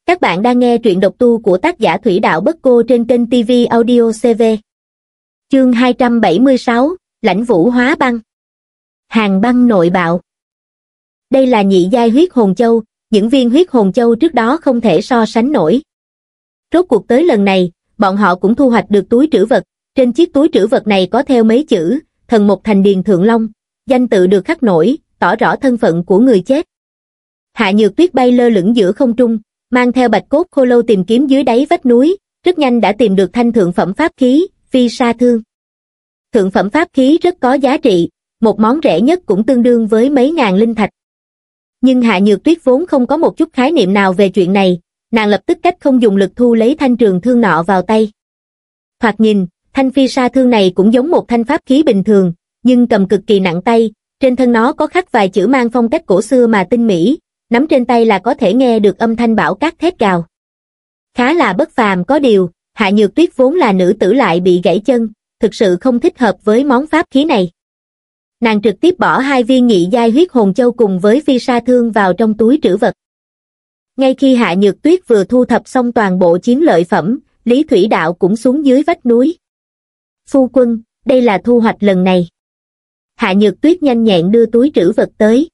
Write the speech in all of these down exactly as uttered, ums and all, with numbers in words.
Các bạn đang nghe truyện độc tu của tác giả Thủy Đạo Bất Cô trên kênh ti vi Audio xê vê. Chương hai trăm bảy mươi sáu, Lãnh Vũ Hóa Băng. Hàng băng nội bạo. Đây là nhị giai huyết hồn châu, những viên huyết hồn châu trước đó không thể so sánh nổi. Rốt cuộc tới lần này, bọn họ cũng thu hoạch được túi trữ vật, trên chiếc túi trữ vật này có theo mấy chữ, thần một thành điền thượng long, danh tự được khắc nổi, tỏ rõ thân phận của người chết. Hạ Nhược Tuyết bay lơ lửng giữa không trung, mang theo bạch cốt khô lâu tìm kiếm dưới đáy vách núi, rất nhanh đã tìm được thanh thượng phẩm pháp khí, phi sa thương. Thượng phẩm pháp khí rất có giá trị, một món rẻ nhất cũng tương đương với mấy ngàn linh thạch. Nhưng Hạ Nhược Tuyết vốn không có một chút khái niệm nào về chuyện này, nàng lập tức cách không dùng lực thu lấy thanh trường thương nọ vào tay. Thoạt nhìn, thanh phi sa thương này cũng giống một thanh pháp khí bình thường, nhưng cầm cực kỳ nặng tay, trên thân nó có khắc vài chữ mang phong cách cổ xưa mà tinh mỹ, nắm trên tay là có thể nghe được âm thanh bão cát thét gào. Khá là bất phàm, có điều, Hạ Nhược Tuyết vốn là nữ tử lại bị gãy chân, thực sự không thích hợp với món pháp khí này. Nàng trực tiếp bỏ hai viên nhị giai huyết hồn châu cùng với phi sa thương vào trong túi trữ vật. Ngay khi Hạ Nhược Tuyết vừa thu thập xong toàn bộ chiến lợi phẩm, Lý Thủy Đạo cũng xuống dưới vách núi. Phu quân, đây là thu hoạch lần này. Hạ Nhược Tuyết nhanh nhẹn đưa túi trữ vật tới.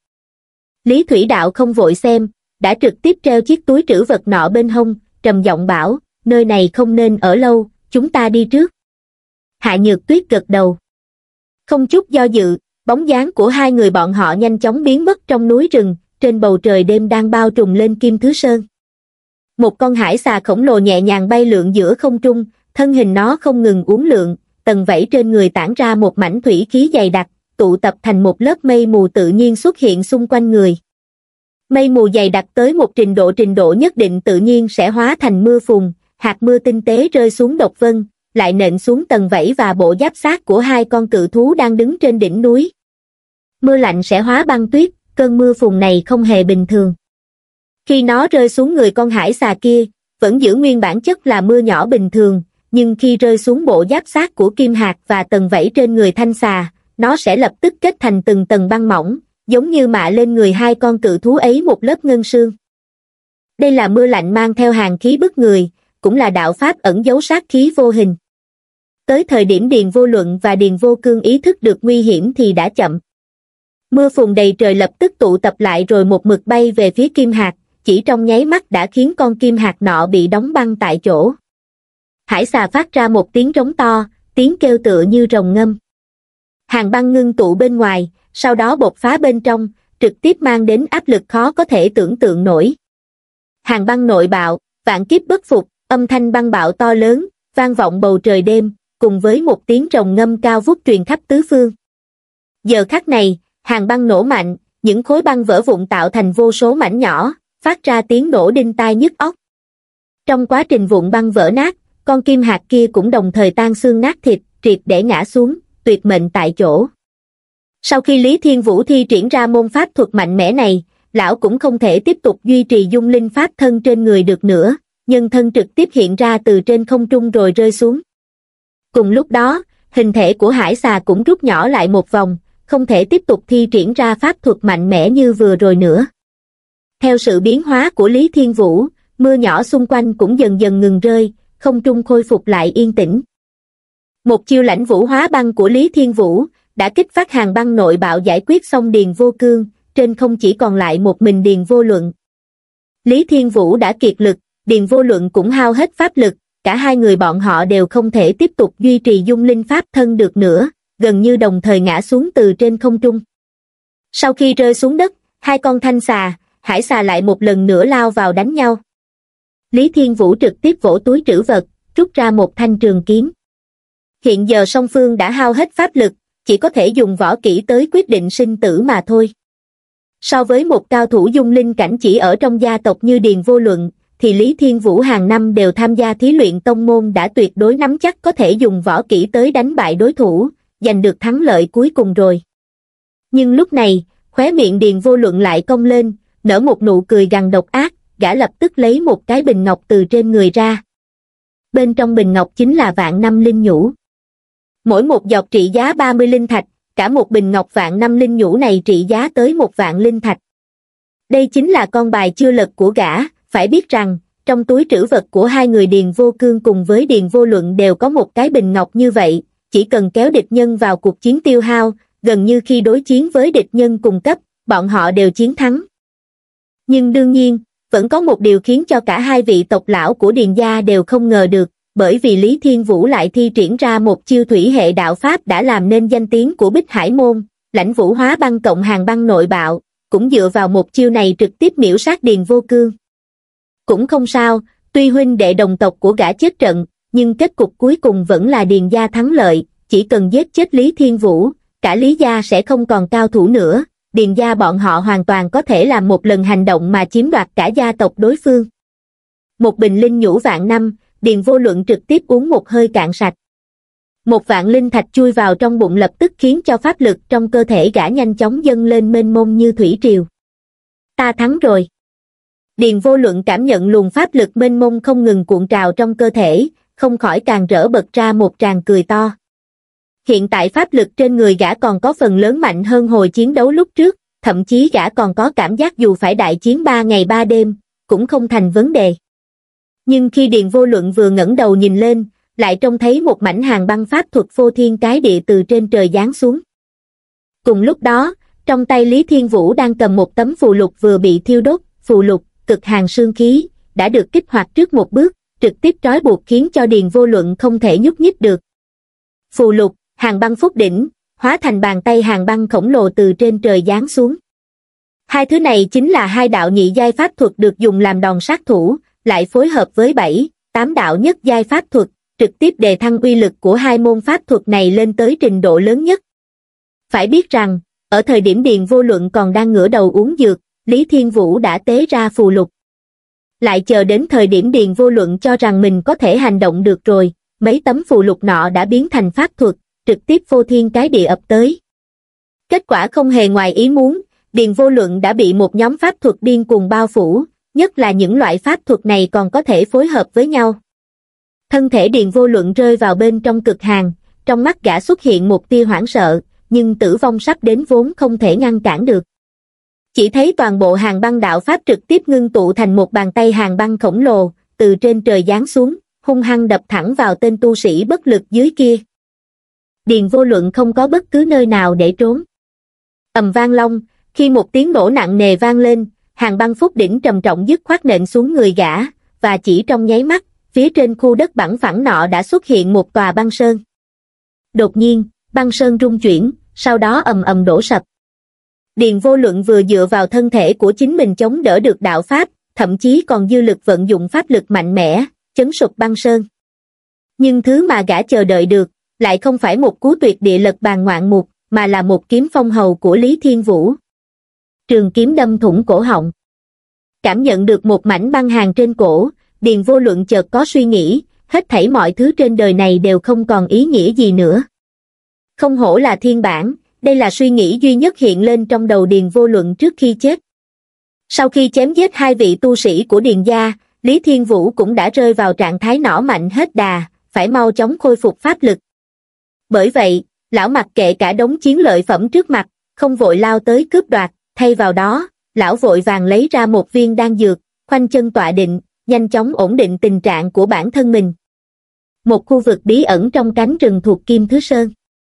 Lý Thủy Đạo không vội xem, đã trực tiếp treo chiếc túi trữ vật nọ bên hông, trầm giọng bảo, nơi này không nên ở lâu, chúng ta đi trước. Hạ Nhược Tuyết gật đầu. Không chút do dự, bóng dáng của hai người bọn họ nhanh chóng biến mất trong núi rừng, trên bầu trời đêm đang bao trùm lên Kim Thứ Sơn. Một con hải xà khổng lồ nhẹ nhàng bay lượn giữa không trung, thân hình nó không ngừng uốn lượn, tầng vảy trên người tản ra một mảnh thủy khí dày đặc, tụ tập thành một lớp mây mù tự nhiên xuất hiện xung quanh người. Mây mù dày đặc tới một trình độ trình độ nhất định tự nhiên sẽ hóa thành mưa phùn, hạt mưa tinh tế rơi xuống độc vân, lại nện xuống tầng vảy và bộ giáp xác của hai con cự thú đang đứng trên đỉnh núi. Mưa lạnh sẽ hóa băng tuyết, cơn mưa phùn này không hề bình thường. Khi nó rơi xuống người con hải xà kia, vẫn giữ nguyên bản chất là mưa nhỏ bình thường, nhưng khi rơi xuống bộ giáp xác của kim hạt và tầng vảy trên người thanh xà, nó sẽ lập tức kết thành từng tầng băng mỏng, giống như mạ lên người hai con cự thú ấy một lớp ngân sương. Đây là mưa lạnh mang theo hàn khí bức người, cũng là đạo pháp ẩn giấu sát khí vô hình. Tới thời điểm Điền Vô Luận và Điền Vô Cương ý thức được nguy hiểm thì đã chậm. Mưa phùn đầy trời lập tức tụ tập lại rồi một mực bay về phía kim hạt, chỉ trong nháy mắt đã khiến con kim hạt nọ bị đóng băng tại chỗ. Hải xà phát ra một tiếng rống to, tiếng kêu tựa như rồng ngâm. Hàng băng ngưng tụ bên ngoài, sau đó bộc phá bên trong, trực tiếp mang đến áp lực khó có thể tưởng tượng nổi. Hàng băng nội bạo, vạn kiếp bất phục, âm thanh băng bạo to lớn, vang vọng bầu trời đêm, cùng với một tiếng rồng ngâm cao vút truyền khắp tứ phương. Giờ khắc này, hàng băng nổ mạnh, những khối băng vỡ vụn tạo thành vô số mảnh nhỏ, phát ra tiếng nổ đinh tai nhức óc. Trong quá trình vụn băng vỡ nát, con kim hạt kia cũng đồng thời tan xương nát thịt, triệt để ngã xuống, tuyệt mệnh tại chỗ. Sau khi Lý Thiên Vũ thi triển ra môn pháp thuật mạnh mẽ này, lão cũng không thể tiếp tục duy trì dung linh pháp thân trên người được nữa, nhân thân trực tiếp hiện ra từ trên không trung rồi rơi xuống. Cùng lúc đó, hình thể của hải xà cũng rút nhỏ lại một vòng, không thể tiếp tục thi triển ra pháp thuật mạnh mẽ như vừa rồi nữa. Theo sự biến hóa của Lý Thiên Vũ, mưa nhỏ xung quanh cũng dần dần ngừng rơi, không trung khôi phục lại yên tĩnh. Một chiêu lãnh vũ hóa băng của Lý Thiên Vũ đã kích phát hàng băng nội bạo giải quyết xong Điền Vô Cương, trên không chỉ còn lại một mình Điền Vô Luận. Lý Thiên Vũ đã kiệt lực, Điền Vô Luận cũng hao hết pháp lực, cả hai người bọn họ đều không thể tiếp tục duy trì dung linh pháp thân được nữa, gần như đồng thời ngã xuống từ trên không trung. Sau khi rơi xuống đất, hai con thanh xà, hải xà lại một lần nữa lao vào đánh nhau. Lý Thiên Vũ trực tiếp vỗ túi trữ vật, rút ra một thanh trường kiếm. Hiện giờ song phương đã hao hết pháp lực, chỉ có thể dùng võ kỹ tới quyết định sinh tử mà thôi. So với một cao thủ dung linh cảnh chỉ ở trong gia tộc như Điền Vô Luận, thì Lý Thiên Vũ hàng năm đều tham gia thí luyện tông môn đã tuyệt đối nắm chắc có thể dùng võ kỹ tới đánh bại đối thủ, giành được thắng lợi cuối cùng rồi. Nhưng lúc này, khóe miệng Điền Vô Luận lại cong lên, nở một nụ cười gằn độc ác, gã lập tức lấy một cái bình ngọc từ trên người ra. Bên trong bình ngọc chính là vạn năm linh nhũ. Mỗi một giọt trị giá ba mươi linh thạch, cả một bình ngọc vạn năm linh nhũ này trị giá tới một vạn linh thạch. Đây chính là con bài chưa lật của gã, phải biết rằng, trong túi trữ vật của hai người Điền Vô Cương cùng với Điền Vô Luận đều có một cái bình ngọc như vậy, chỉ cần kéo địch nhân vào cuộc chiến tiêu hao, gần như khi đối chiến với địch nhân cùng cấp, bọn họ đều chiến thắng. Nhưng đương nhiên, vẫn có một điều khiến cho cả hai vị tộc lão của Điền gia đều không ngờ được, bởi vì Lý Thiên Vũ lại thi triển ra một chiêu thủy hệ đạo pháp đã làm nên danh tiếng của Bích Hải Môn, Lãnh Vũ Hóa Băng cộng Hàn Băng Nội Bạo, cũng dựa vào một chiêu này trực tiếp miễu sát Điền Vô Cương. Cũng không sao, tuy huynh đệ đồng tộc của gã chết trận, nhưng kết cục cuối cùng vẫn là Điền gia thắng lợi, chỉ cần giết chết Lý Thiên Vũ, cả Lý gia sẽ không còn cao thủ nữa, Điền gia bọn họ hoàn toàn có thể làm một lần hành động mà chiếm đoạt cả gia tộc đối phương. Một bình linh nhũ vạn năm, Điền Vô Luận trực tiếp uống một hơi cạn sạch. Một vạn linh thạch chui vào trong bụng lập tức khiến cho pháp lực trong cơ thể gã nhanh chóng dâng lên mênh mông như thủy triều. Ta thắng rồi. Điền Vô Luận cảm nhận luồng pháp lực mênh mông không ngừng cuộn trào trong cơ thể, không khỏi càng rỡ bật ra một tràng cười to. Hiện tại pháp lực trên người gã còn có phần lớn mạnh hơn hồi chiến đấu lúc trước, thậm chí gã còn có cảm giác dù phải đại chiến ba ngày ba đêm, cũng không thành vấn đề. Nhưng khi Điền Vô Luận vừa ngẩng đầu nhìn lên, lại trông thấy một mảnh hàn băng pháp thuật phô thiên cái địa từ trên trời giáng xuống. Cùng lúc đó, trong tay Lý Thiên Vũ đang cầm một tấm phù lục vừa bị thiêu đốt, phù lục, cực hàn sương khí, đã được kích hoạt trước một bước, trực tiếp trói buộc khiến cho Điền Vô Luận không thể nhúc nhích được. Phù lục, hàn băng phúc đỉnh, hóa thành bàn tay hàn băng khổng lồ từ trên trời giáng xuống. Hai thứ này chính là hai đạo nhị giai pháp thuật được dùng làm đòn sát thủ, lại phối hợp với bảy, tám đạo nhất giai pháp thuật, trực tiếp đề thăng uy lực của hai môn pháp thuật này lên tới trình độ lớn nhất. Phải biết rằng, ở thời điểm Điền Vô Luận còn đang ngửa đầu uống dược, Lý Thiên Vũ đã tế ra phù lục. Lại chờ đến thời điểm Điền Vô Luận cho rằng mình có thể hành động được rồi, mấy tấm phù lục nọ đã biến thành pháp thuật, trực tiếp phô thiên cái địa ập tới. Kết quả không hề ngoài ý muốn, Điền Vô Luận đã bị một nhóm pháp thuật điên cuồng bao phủ, nhất là những loại pháp thuật này còn có thể phối hợp với nhau. Thân thể Điền Vô Luận rơi vào bên trong cực hàn, trong mắt gã xuất hiện một tia hoảng sợ, nhưng tử vong sắp đến vốn không thể ngăn cản được. Chỉ thấy toàn bộ hàn băng đạo pháp trực tiếp ngưng tụ thành một bàn tay hàn băng khổng lồ, từ trên trời giáng xuống, hung hăng đập thẳng vào tên tu sĩ bất lực dưới kia. Điền Vô Luận không có bất cứ nơi nào để trốn. Ầm vang long, khi một tiếng nổ nặng nề vang lên, hàn băng phúc đỉnh trầm trọng dứt khoát nện xuống người gã, và chỉ trong nháy mắt, phía trên khu đất bằng phẳng nọ đã xuất hiện một tòa băng sơn. Đột nhiên, băng sơn rung chuyển, sau đó ầm ầm đổ sập. Điền Vô Luận vừa dựa vào thân thể của chính mình chống đỡ được đạo pháp, thậm chí còn dư lực vận dụng pháp lực mạnh mẽ, chấn sụp băng sơn. Nhưng thứ mà gã chờ đợi được, lại không phải một cú tuyệt địa lật bàn ngoạn mục, mà là một kiếm phong hầu của Lý Thiên Vũ. Trường kiếm đâm thủng cổ họng. Cảm nhận được một mảnh băng hàn trên cổ, Điền Vô Luận chợt có suy nghĩ, hết thảy mọi thứ trên đời này đều không còn ý nghĩa gì nữa. Không hổ là thiên bản, đây là suy nghĩ duy nhất hiện lên trong đầu Điền Vô Luận trước khi chết. Sau khi chém giết hai vị tu sĩ của Điền gia, Lý Thiên Vũ cũng đã rơi vào trạng thái nỏ mạnh hết đà, phải mau chóng khôi phục pháp lực. Bởi vậy, lão mặc kệ cả đống chiến lợi phẩm trước mặt, không vội lao tới cướp đoạt, thay vào đó, lão vội vàng lấy ra một viên đan dược, khoanh chân tọa định, nhanh chóng ổn định tình trạng của bản thân mình. Một khu vực bí ẩn trong cánh rừng thuộc Kim Thứ Sơn.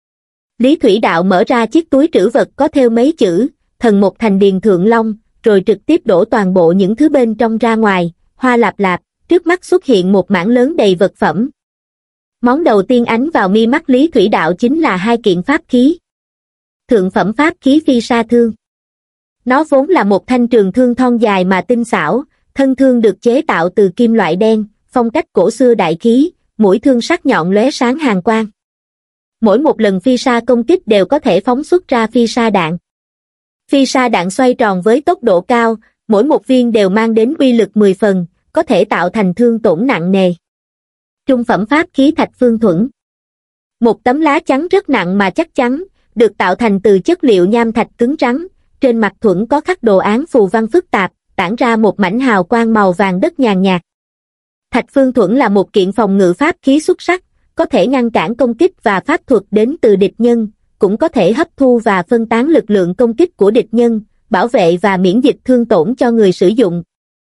Lý Thủy Đạo mở ra chiếc túi trữ vật có thêu mấy chữ, thần một thành Điền Thượng Long, rồi trực tiếp đổ toàn bộ những thứ bên trong ra ngoài, hoa lạp lạp, trước mắt xuất hiện một mảng lớn đầy vật phẩm. Món đầu tiên ánh vào mi mắt Lý Thủy Đạo chính là hai kiện pháp khí. Thượng phẩm pháp khí phi sa thương. Nó vốn là một thanh trường thương thon dài mà tinh xảo, thân thương được chế tạo từ kim loại đen, phong cách cổ xưa đại khí, mũi thương sắc nhọn lóe sáng hàn quang. Mỗi một lần phi sa công kích đều có thể phóng xuất ra phi sa đạn. Phi sa đạn xoay tròn với tốc độ cao, mỗi một viên đều mang đến uy lực mười phần, có thể tạo thành thương tổn nặng nề. Trung phẩm pháp khí Thạch Phương Thuẫn. Một tấm lá chắn rất nặng mà chắc chắn, được tạo thành từ chất liệu nham thạch cứng rắn, trên mặt thuẫn có khắc đồ án phù văn phức tạp, tản ra một mảnh hào quang màu vàng đất nhàn nhạt. Thạch Phương Thuẫn là một kiện phòng ngự pháp khí xuất sắc, có thể ngăn cản công kích và pháp thuật đến từ địch nhân, cũng có thể hấp thu và phân tán lực lượng công kích của địch nhân, bảo vệ và miễn dịch thương tổn cho người sử dụng.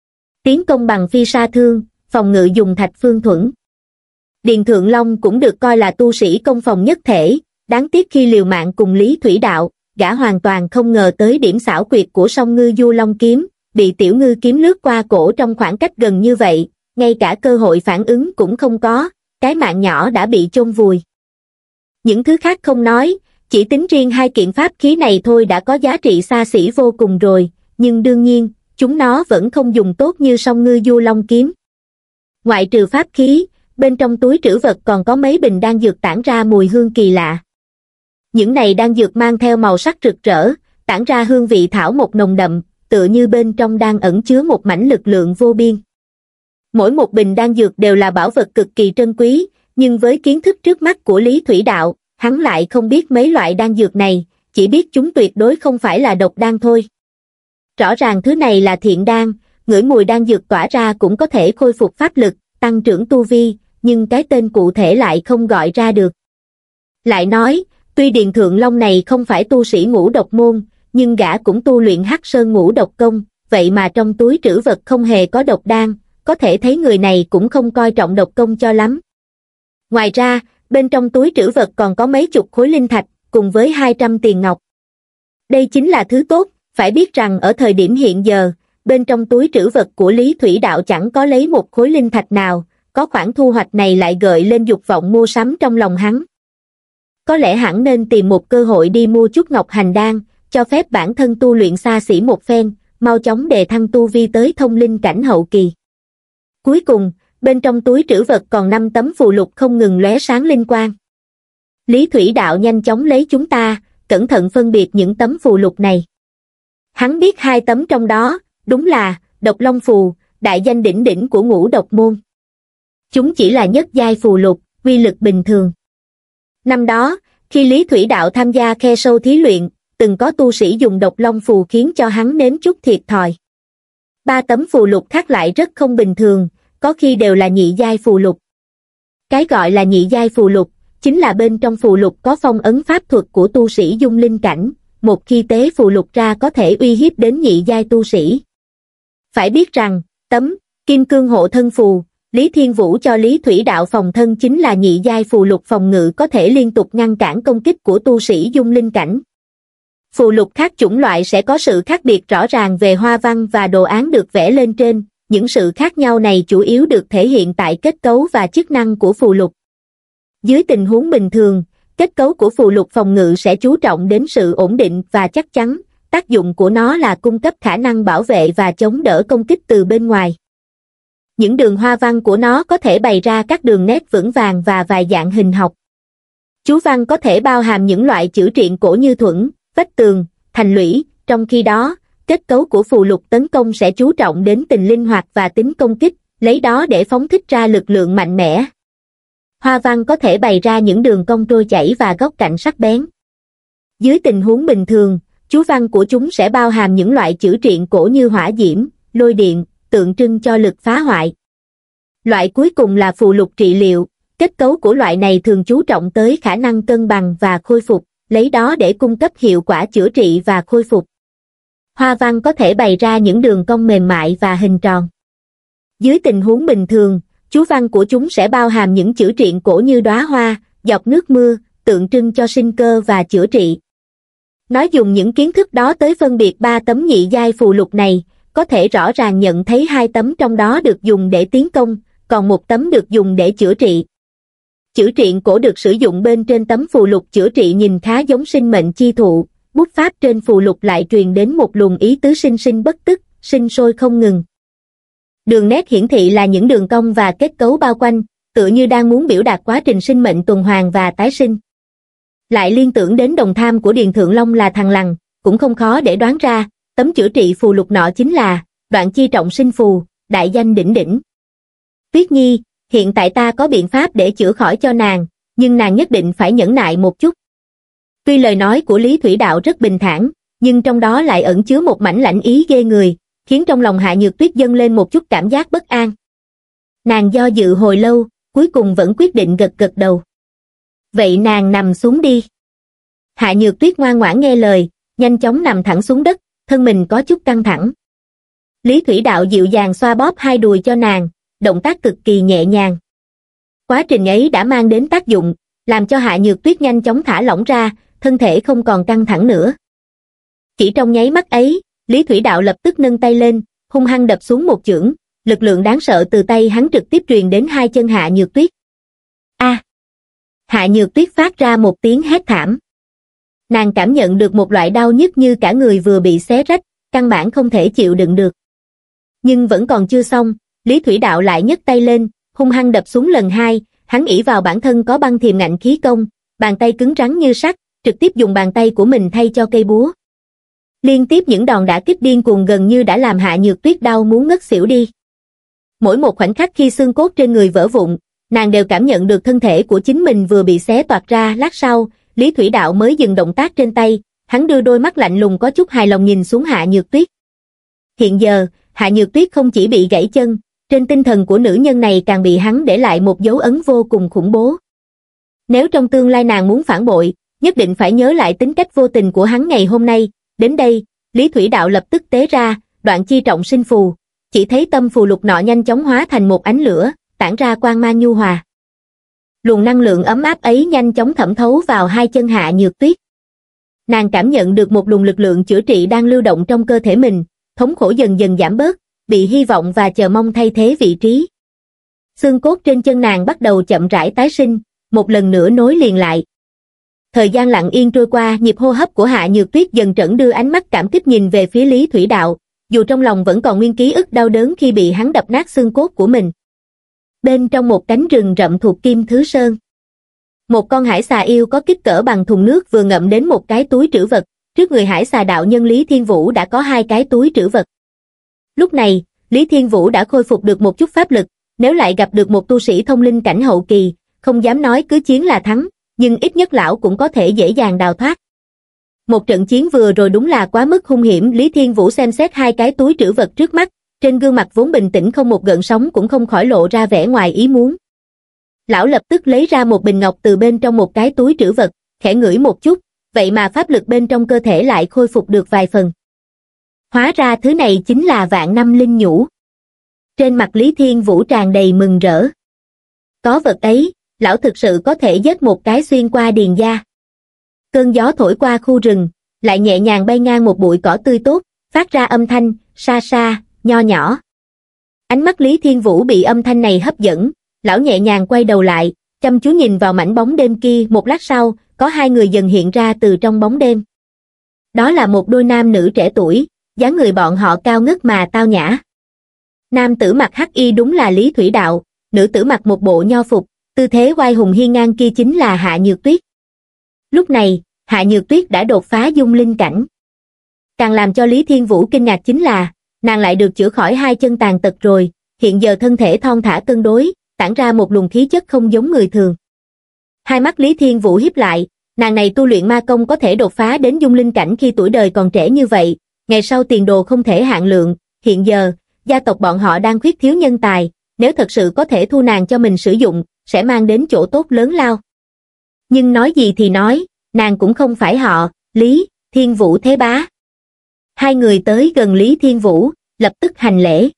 tiến công bằng phi sa thương, phòng ngự dùng thạch phương thuẫn. Điền Thượng Long cũng được coi là tu sĩ công phòng nhất thể, đáng tiếc khi liều mạng cùng Lý Thủy Đạo, gã hoàn toàn không ngờ tới điểm xảo quyệt của song ngư du long kiếm, bị tiểu ngư kiếm lướt qua cổ trong khoảng cách gần như vậy, ngay cả cơ hội phản ứng cũng không có, cái mạng nhỏ đã bị chôn vùi. Những thứ khác không nói, chỉ tính riêng hai kiện pháp khí này thôi đã có giá trị xa xỉ vô cùng rồi, nhưng đương nhiên, chúng nó vẫn không dùng tốt như song ngư du long kiếm. Ngoại trừ pháp khí, bên trong túi trữ vật còn có mấy bình đan dược tản ra mùi hương kỳ lạ. Những này đan dược mang theo màu sắc rực rỡ, tản ra hương vị thảo mộc nồng đậm, tựa như bên trong đang ẩn chứa một mảnh lực lượng vô biên. Mỗi một bình đan dược đều là bảo vật cực kỳ trân quý, nhưng với kiến thức trước mắt của Lý Thủy Đạo, hắn lại không biết mấy loại đan dược này, chỉ biết chúng tuyệt đối không phải là độc đan thôi. Rõ ràng thứ này là thiện đan, ngửi mùi đan dược tỏa ra cũng có thể khôi phục pháp lực, tăng trưởng tu vi, nhưng cái tên cụ thể lại không gọi ra được. Lại nói, tuy Điền Thượng Long này không phải tu sĩ ngũ độc môn, nhưng gã cũng tu luyện Hắc Sơn ngũ độc công, vậy mà trong túi trữ vật không hề có độc đan, có thể thấy người này cũng không coi trọng độc công cho lắm. Ngoài ra, bên trong túi trữ vật còn có mấy chục khối linh thạch, cùng với hai trăm tiền ngọc. Đây chính là thứ tốt, phải biết rằng ở thời điểm hiện giờ, bên trong túi trữ vật của Lý Thủy Đạo chẳng có lấy một khối linh thạch nào, có khoản thu hoạch này lại gợi lên dục vọng mua sắm trong lòng hắn. Có lẽ hẳn nên tìm một cơ hội đi mua chút ngọc hành đan, cho phép bản thân tu luyện xa xỉ một phen, mau chóng đề thăng tu vi tới thông linh cảnh hậu kỳ. Cuối cùng, bên trong túi trữ vật còn năm tấm phù lục không ngừng lóe sáng linh quang. Lý Thủy Đạo nhanh chóng lấy chúng ta, cẩn thận phân biệt những tấm phù lục này. Hắn biết hai tấm trong đó, đúng là Độc Long phù, đại danh đỉnh đỉnh của ngũ độc môn. Chúng chỉ là nhất giai phù lục, uy lực bình thường. Năm đó, khi Lý Thủy Đạo tham gia khe sâu thí luyện, từng có tu sĩ dùng Độc Long phù khiến cho hắn nếm chút thiệt thòi. Ba tấm phù lục khác lại rất không bình thường, có khi đều là nhị giai phù lục. Cái gọi là nhị giai phù lục, chính là bên trong phù lục có phong ấn pháp thuật của tu sĩ dung linh cảnh, một khi tế phù lục ra có thể uy hiếp đến nhị giai tu sĩ. Phải biết rằng, tấm Kim Cương Hộ Thân phù, Lý Thiên Vũ cho Lý Thủy Đạo phòng thân chính là nhị giai phù lục phòng ngự có thể liên tục ngăn cản công kích của tu sĩ dung linh cảnh. Phù lục khác chủng loại sẽ có sự khác biệt rõ ràng về hoa văn và đồ án được vẽ lên trên, những sự khác nhau này chủ yếu được thể hiện tại kết cấu và chức năng của phù lục. Dưới tình huống bình thường, kết cấu của phù lục phòng ngự sẽ chú trọng đến sự ổn định và chắc chắn, tác dụng của nó là cung cấp khả năng bảo vệ và chống đỡ công kích từ bên ngoài. Những đường hoa văn của nó có thể bày ra các đường nét vững vàng và vài dạng hình học. Chú văn có thể bao hàm những loại chữ triện cổ như thuẫn, vách tường, thành lũy, trong khi đó, kết cấu của phù lục tấn công sẽ chú trọng đến tình linh hoạt và tính công kích, lấy đó để phóng thích ra lực lượng mạnh mẽ. Hoa văn có thể bày ra những đường cong trôi chảy và góc cạnh sắc bén. Dưới tình huống bình thường, chú văn của chúng sẽ bao hàm những loại chữ triện cổ như hỏa diễm, lôi điện, tượng trưng cho lực phá hoại. Loại cuối cùng là phù lục trị liệu, kết cấu của loại này thường chú trọng tới khả năng cân bằng và khôi phục, lấy đó để cung cấp hiệu quả chữa trị và khôi phục. Hoa văn có thể bày ra những đường cong mềm mại và hình tròn. Dưới tình huống bình thường, chú văn của chúng sẽ bao hàm những chữ triện cổ như đóa hoa, giọt nước mưa, tượng trưng cho sinh cơ và chữa trị. Nói dùng những kiến thức đó tới phân biệt ba tấm nhị giai phù lục này, có thể rõ ràng nhận thấy hai tấm trong đó được dùng để tiến công, còn một tấm được dùng để chữa trị. Chữ triện cổ được sử dụng bên trên tấm phù lục chữa trị nhìn khá giống sinh mệnh chi thụ, bút pháp trên phù lục lại truyền đến một luồng ý tứ sinh sinh bất tức, sinh sôi không ngừng. Đường nét hiển thị là những đường cong và kết cấu bao quanh, tựa như đang muốn biểu đạt quá trình sinh mệnh tuần hoàn và tái sinh. Lại liên tưởng đến đồng tham của Điền Thượng Long là thằng lằn, cũng không khó để đoán ra, tấm chữa trị phù lục nọ chính là Đoạn Chi Trọng Sinh phù, đại danh đỉnh đỉnh. Tuyết Nhi, hiện tại ta có biện pháp để chữa khỏi cho nàng, nhưng nàng nhất định phải nhẫn nại một chút. Tuy lời nói của Lý Thủy Đạo rất bình thản, nhưng trong đó lại ẩn chứa một mảnh lãnh ý ghê người, khiến trong lòng Hạ Nhược Tuyết dâng lên một chút cảm giác bất an. Nàng do dự hồi lâu, cuối cùng vẫn quyết định gật gật đầu. Vậy nàng nằm xuống đi. Hạ Nhược Tuyết ngoan ngoãn nghe lời, nhanh chóng nằm thẳng xuống đất, thân mình có chút căng thẳng. Lý Thủy Đạo dịu dàng xoa bóp hai đùi cho nàng, động tác cực kỳ nhẹ nhàng. Quá trình ấy đã mang đến tác dụng, làm cho Hạ Nhược Tuyết nhanh chóng thả lỏng ra, thân thể không còn căng thẳng nữa. Chỉ trong nháy mắt ấy, Lý Thủy Đạo lập tức nâng tay lên, hung hăng đập xuống một chưởng, lực lượng đáng sợ từ tay hắn trực tiếp truyền đến hai chân Hạ Nhược Tuyết. A! À, Hạ Nhược Tuyết phát ra một tiếng hét thảm. Nàng cảm nhận được một loại đau nhức như cả người vừa bị xé rách, căn bản không thể chịu đựng được. Nhưng vẫn còn chưa xong, Lý Thủy Đạo lại nhấc tay lên, hung hăng đập xuống lần hai, hắn ỷ vào bản thân có băng thiềm ngạnh khí công, bàn tay cứng rắn như sắt, trực tiếp dùng bàn tay của mình thay cho cây búa. Liên tiếp những đòn đả kích điên cuồng gần như đã làm Hạ Nhược Tuyết đau muốn ngất xỉu đi. Mỗi một khoảnh khắc khi xương cốt trên người vỡ vụn, nàng đều cảm nhận được thân thể của chính mình vừa bị xé toạc ra. Lát sau, Lý Thủy Đạo mới dừng động tác trên tay, hắn đưa đôi mắt lạnh lùng có chút hài lòng nhìn xuống Hạ Nhược Tuyết. Hiện giờ, Hạ Nhược Tuyết không chỉ bị gãy chân, trên tinh thần của nữ nhân này càng bị hắn để lại một dấu ấn vô cùng khủng bố. Nếu trong tương lai nàng muốn phản bội, nhất định phải nhớ lại tính cách vô tình của hắn ngày hôm nay. Đến đây, Lý Thủy Đạo lập tức tế ra Đoạn Chi Trọng Sinh Phù, chỉ thấy tâm phù lục nọ nhanh chóng hóa thành một ánh lửa, tản ra quang mang nhu hòa. Luồng năng lượng ấm áp ấy nhanh chóng thẩm thấu vào hai chân Hạ Nhược Tuyết. Nàng cảm nhận được một luồng lực lượng chữa trị đang lưu động trong cơ thể mình, thống khổ dần dần giảm bớt, bị hy vọng và chờ mong thay thế vị trí. Xương cốt trên chân nàng bắt đầu chậm rãi tái sinh, một lần nữa nối liền lại. Thời gian lặng yên trôi qua, nhịp hô hấp của Hạ Nhược Tuyết dần trẫn đưa ánh mắt cảm kích nhìn về phía Lý Thủy Đạo, dù trong lòng vẫn còn nguyên ký ức đau đớn khi bị hắn đập nát xương cốt của mình. Bên trong một cánh rừng rậm thuộc Kim Thứ Sơn, một con hải xà yêu có kích cỡ bằng thùng nước vừa ngậm đến một cái túi trữ vật, trước người hải xà đạo nhân Lý Thiên Vũ đã có hai cái túi trữ vật. Lúc này, Lý Thiên Vũ đã khôi phục được một chút pháp lực, nếu lại gặp được một tu sĩ thông linh cảnh hậu kỳ, không dám nói cứ chiến là thắng, nhưng ít nhất lão cũng có thể dễ dàng đào thoát. Một trận chiến vừa rồi đúng là quá mức hung hiểm. Lý Thiên Vũ xem xét hai cái túi trữ vật trước mắt, trên gương mặt vốn bình tĩnh không một gợn sóng cũng không khỏi lộ ra vẻ ngoài ý muốn. Lão lập tức lấy ra một bình ngọc từ bên trong một cái túi trữ vật, khẽ ngửi một chút, vậy mà pháp lực bên trong cơ thể lại khôi phục được vài phần. Hóa ra thứ này chính là vạn năm linh nhũ. Trên mặt Lý Thiên Vũ tràn đầy mừng rỡ. Có vật ấy, lão thực sự có thể giết một cái xuyên qua điền gia. Cơn gió thổi qua khu rừng, lại nhẹ nhàng bay ngang một bụi cỏ tươi tốt, phát ra âm thanh, xa xa, nho nhỏ. Ánh mắt Lý Thiên Vũ bị âm thanh này hấp dẫn, lão nhẹ nhàng quay đầu lại, chăm chú nhìn vào mảnh bóng đêm kia. Một lát sau, có hai người dần hiện ra từ trong bóng đêm. Đó là một đôi nam nữ trẻ tuổi, dáng người bọn họ cao ngất mà tao nhã. Nam tử mặc hắc y đúng là Lý Thủy Đạo, nữ tử mặc một bộ nho phục, tư thế oai hùng hiên ngang kia chính là Hạ Nhược Tuyết. Lúc này, Hạ Nhược Tuyết đã đột phá dung linh cảnh. Càng làm cho Lý Thiên Vũ kinh ngạc chính là, nàng lại được chữa khỏi hai chân tàn tật rồi, hiện giờ thân thể thon thả cân đối, tản ra một luồng khí chất không giống người thường. Hai mắt Lý Thiên Vũ híp lại, nàng này tu luyện ma công có thể đột phá đến dung linh cảnh khi tuổi đời còn trẻ như vậy, ngày sau tiền đồ không thể hạn lượng. Hiện giờ, gia tộc bọn họ đang khuyết thiếu nhân tài, nếu thật sự có thể thu nàng cho mình sử dụng, sẽ mang đến chỗ tốt lớn lao. Nhưng nói gì thì nói, nàng cũng không phải họ, Lý, Thiên Vũ thế bá. Hai người tới gần Lý Thiên Vũ, lập tức hành lễ.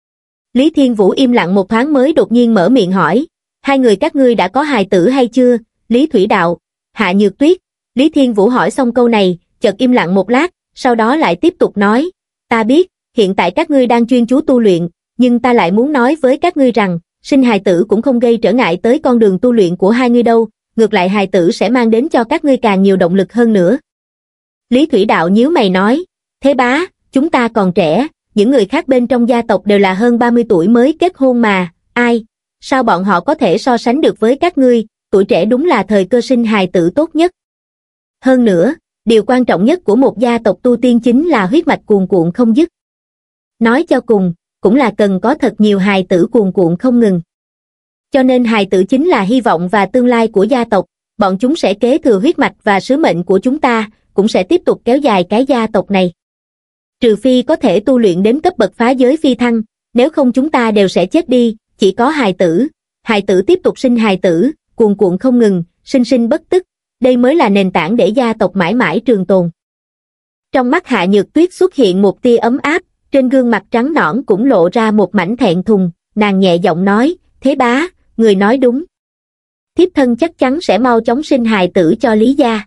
Lý Thiên Vũ im lặng một thoáng mới đột nhiên mở miệng hỏi, hai người các ngươi đã có hài tử hay chưa? Lý Thủy Đạo, Hạ Nhược Tuyết. Lý Thiên Vũ hỏi xong câu này, chợt im lặng một lát, sau đó lại tiếp tục nói, ta biết, hiện tại các ngươi đang chuyên chú tu luyện, nhưng ta lại muốn nói với các ngươi rằng, sinh hài tử cũng không gây trở ngại tới con đường tu luyện của hai ngươi đâu, ngược lại hài tử sẽ mang đến cho các ngươi càng nhiều động lực hơn nữa. Lý Thủy Đạo nhíu mày nói, thế bá, chúng ta còn trẻ, những người khác bên trong gia tộc đều là hơn ba mươi tuổi mới kết hôn mà, ai, sao bọn họ có thể so sánh được với các ngươi, tuổi trẻ đúng là thời cơ sinh hài tử tốt nhất. Hơn nữa, điều quan trọng nhất của một gia tộc tu tiên chính là huyết mạch cuồn cuộn không dứt. Nói cho cùng, cũng là cần có thật nhiều hài tử cuồn cuộn không ngừng. Cho nên hài tử chính là hy vọng và tương lai của gia tộc, bọn chúng sẽ kế thừa huyết mạch và sứ mệnh của chúng ta, cũng sẽ tiếp tục kéo dài cái gia tộc này. Trừ phi có thể tu luyện đến cấp bậc phá giới phi thăng, nếu không chúng ta đều sẽ chết đi, chỉ có hài tử, hài tử tiếp tục sinh hài tử, cuồn cuộn không ngừng, sinh sinh bất tức, đây mới là nền tảng để gia tộc mãi mãi trường tồn. Trong mắt Hạ Nhược Tuyết xuất hiện một tia ấm áp, trên gương mặt trắng nõn cũng lộ ra một mảnh thẹn thùng, nàng nhẹ giọng nói, Thế bá, người nói đúng. Thiếp thân chắc chắn sẽ mau chóng sinh hài tử cho Lý gia.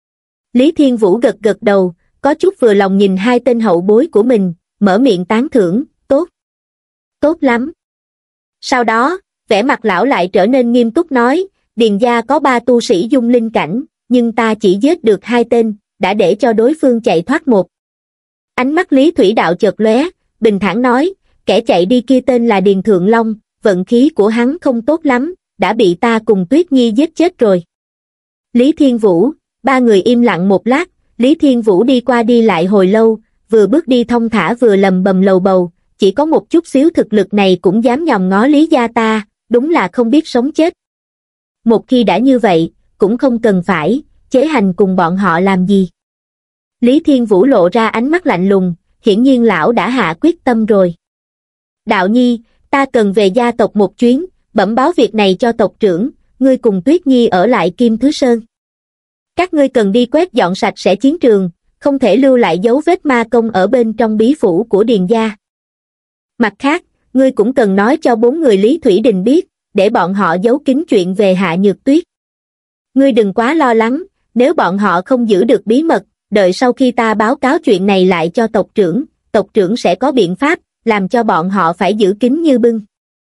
Lý Thiên Vũ gật gật đầu, có chút vừa lòng nhìn hai tên hậu bối của mình, mở miệng tán thưởng, tốt. Tốt lắm. Sau đó, vẻ mặt lão lại trở nên nghiêm túc nói, Điền gia có ba tu sĩ dung linh cảnh, nhưng ta chỉ giết được hai tên, đã để cho đối phương chạy thoát một. Ánh mắt Lý Thủy Đạo chợt lóe, bình thản nói, kẻ chạy đi kia tên là Điền Thượng Long, vận khí của hắn không tốt lắm, đã bị ta cùng Tuyết Nhi giết chết rồi. Lý Thiên Vũ, ba người im lặng một lát, Lý Thiên Vũ đi qua đi lại hồi lâu, vừa bước đi thong thả vừa lầm bầm lầu bầu, chỉ có một chút xíu thực lực này cũng dám nhòm ngó Lý gia ta, đúng là không biết sống chết. Một khi đã như vậy, cũng không cần phải chế hành cùng bọn họ làm gì. Lý Thiên Vũ lộ ra ánh mắt lạnh lùng, hiển nhiên lão đã hạ quyết tâm rồi. Đạo Nhi, ta cần về gia tộc một chuyến, bẩm báo việc này cho tộc trưởng, ngươi cùng Tuyết Nhi ở lại Kim Thứ Sơn. Các ngươi cần đi quét dọn sạch sẽ chiến trường, không thể lưu lại dấu vết ma công ở bên trong bí phủ của Điền gia. Mặt khác, ngươi cũng cần nói cho bốn người Lý Thủy Đình biết, để bọn họ giấu kín chuyện về Hạ Nhược Tuyết. Ngươi đừng quá lo lắng, nếu bọn họ không giữ được bí mật, đợi sau khi ta báo cáo chuyện này lại cho tộc trưởng, tộc trưởng sẽ có biện pháp, làm cho bọn họ phải giữ kín như bưng.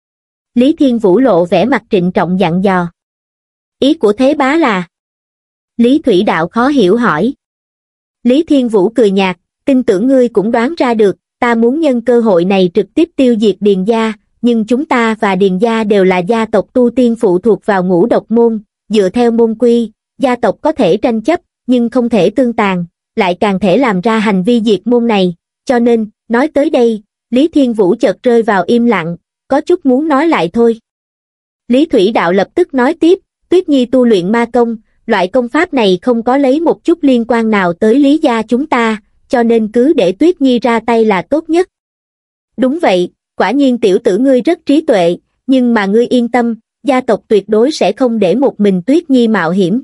Lý Thiên Vũ lộ vẻ mặt trịnh trọng dặn dò. Ý của Thế bá là? Lý Thủy Đạo khó hiểu hỏi. Lý Thiên Vũ cười nhạt, tin tưởng ngươi cũng đoán ra được, ta muốn nhân cơ hội này trực tiếp tiêu diệt Điền gia, nhưng chúng ta và Điền gia đều là gia tộc tu tiên phụ thuộc vào ngũ độc môn, dựa theo môn quy, gia tộc có thể tranh chấp, nhưng không thể tương tàn, lại càng thể làm ra hành vi diệt môn này, cho nên, nói tới đây, Lý Thiên Vũ chợt rơi vào im lặng, có chút muốn nói lại thôi. Lý Thủy Đạo lập tức nói tiếp, Tuyết Nhi tu luyện ma công, loại công pháp này không có lấy một chút liên quan nào tới Lý gia chúng ta, cho nên cứ để Tuyết Nhi ra tay là tốt nhất. Đúng vậy, quả nhiên tiểu tử ngươi rất trí tuệ, nhưng mà ngươi yên tâm, gia tộc tuyệt đối sẽ không để một mình Tuyết Nhi mạo hiểm.